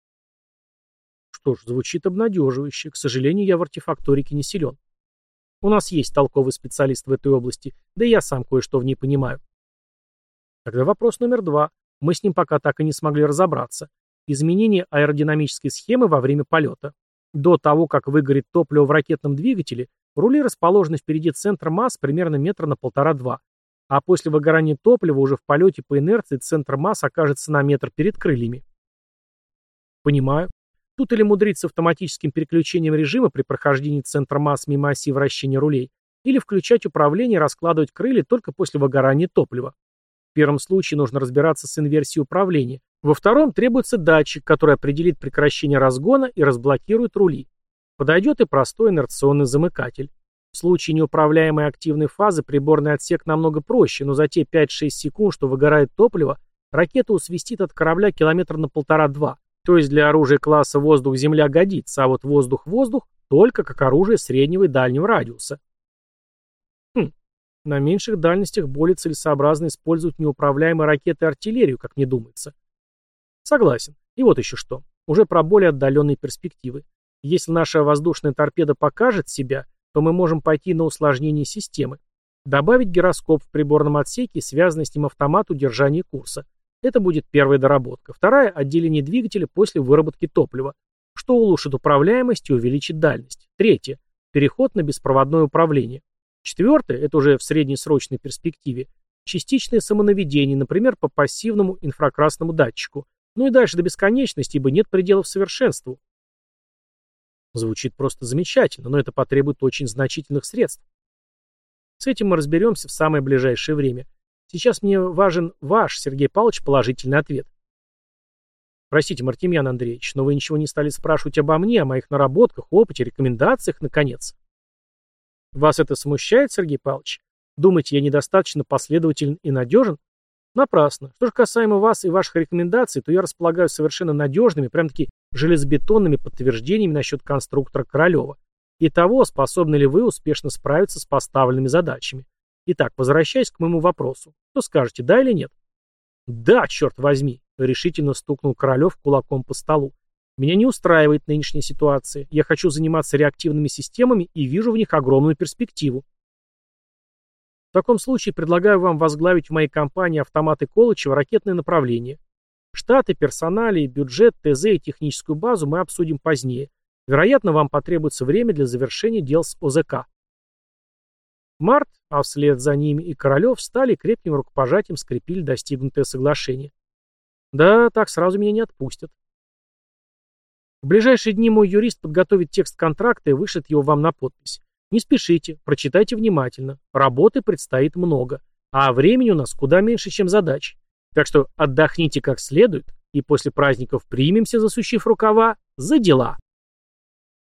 Speaker 1: Что ж, звучит обнадеживающе. К сожалению, я в артефакторике не силен. У нас есть толковый специалист в этой области, да и я сам кое-что в ней понимаю. Тогда вопрос номер 2. Мы с ним пока так и не смогли разобраться. Изменение аэродинамической схемы во время полета. До того, как выгорит топливо в ракетном двигателе, рули расположены впереди центра масс примерно метра на 1,5-2, а после выгорания топлива уже в полете по инерции центр масс окажется на метр перед крыльями. Понимаю. Тут или мудрить с автоматическим переключением режима при прохождении центра масс мимо оси вращения рулей, или включать управление и раскладывать крылья только после выгорания топлива. В первом случае нужно разбираться с инверсией управления. Во втором требуется датчик, который определит прекращение разгона и разблокирует рули. Подойдет и простой инерционный замыкатель. В случае неуправляемой активной фазы приборный отсек намного проще, но за те 5-6 секунд, что выгорает топливо, ракета усвистит от корабля километра на 1,5-2. То есть для оружия класса воздух-земля годится, а вот воздух-воздух только как оружие среднего и дальнего радиуса. На меньших дальностях более целесообразно использовать неуправляемые ракеты и артиллерию, как мне думается. Согласен. И вот еще что. Уже про более отдаленные перспективы. Если наша воздушная торпеда покажет себя, то мы можем пойти на усложнение системы. Добавить гироскоп в приборном отсеке и связанный с ним автомат удержания курса. Это будет первая доработка. Вторая – отделение двигателя после выработки топлива, что улучшит управляемость и увеличит дальность. Третье – переход на беспроводное управление. Четвертое – это уже в среднесрочной перспективе, частичное самонаведение, например, по пассивному инфракрасному датчику. Ну и дальше до бесконечности, ибо нет пределов совершенству. Звучит просто замечательно, но это потребует очень значительных средств. С этим мы разберемся в самое ближайшее время. Сейчас мне важен ваш, Сергей Павлович, положительный ответ. Простите, Мартемьян Андреевич, но вы ничего не стали спрашивать обо мне, о моих наработках, опыте, рекомендациях, наконец. Вас это смущает, Сергей Павлович? Думаете, я недостаточно последователен и надежен? Напрасно. Что же касаемо вас и ваших рекомендаций, то я располагаю совершенно надежными, прям-таки железобетонными подтверждениями насчет конструктора Королева и того, способны ли вы успешно справиться с поставленными задачами. Итак, возвращаясь к моему вопросу, что скажете, да или нет? Да, черт возьми, решительно стукнул Королев кулаком по столу. Меня не устраивает нынешняя ситуация. Я хочу заниматься реактивными системами и вижу в них огромную перспективу. В таком случае предлагаю вам возглавить в моей компании автоматы Колычева ракетное направление. Штаты, персоналии, бюджет, ТЗ и техническую базу мы обсудим позднее. Вероятно, вам потребуется время для завершения дел с ОЗК. Март, а вслед за ними и Королев, встали и крепким рукопожатием скрепили достигнутое соглашение. Да, так сразу меня не отпустят. В ближайшие дни мой юрист подготовит текст контракта и вышлет его вам на подпись. Не спешите, прочитайте внимательно. Работы предстоит много, а времени у нас куда меньше, чем задач. Так что отдохните как следует, и после праздников примемся, засучив рукава, за дела.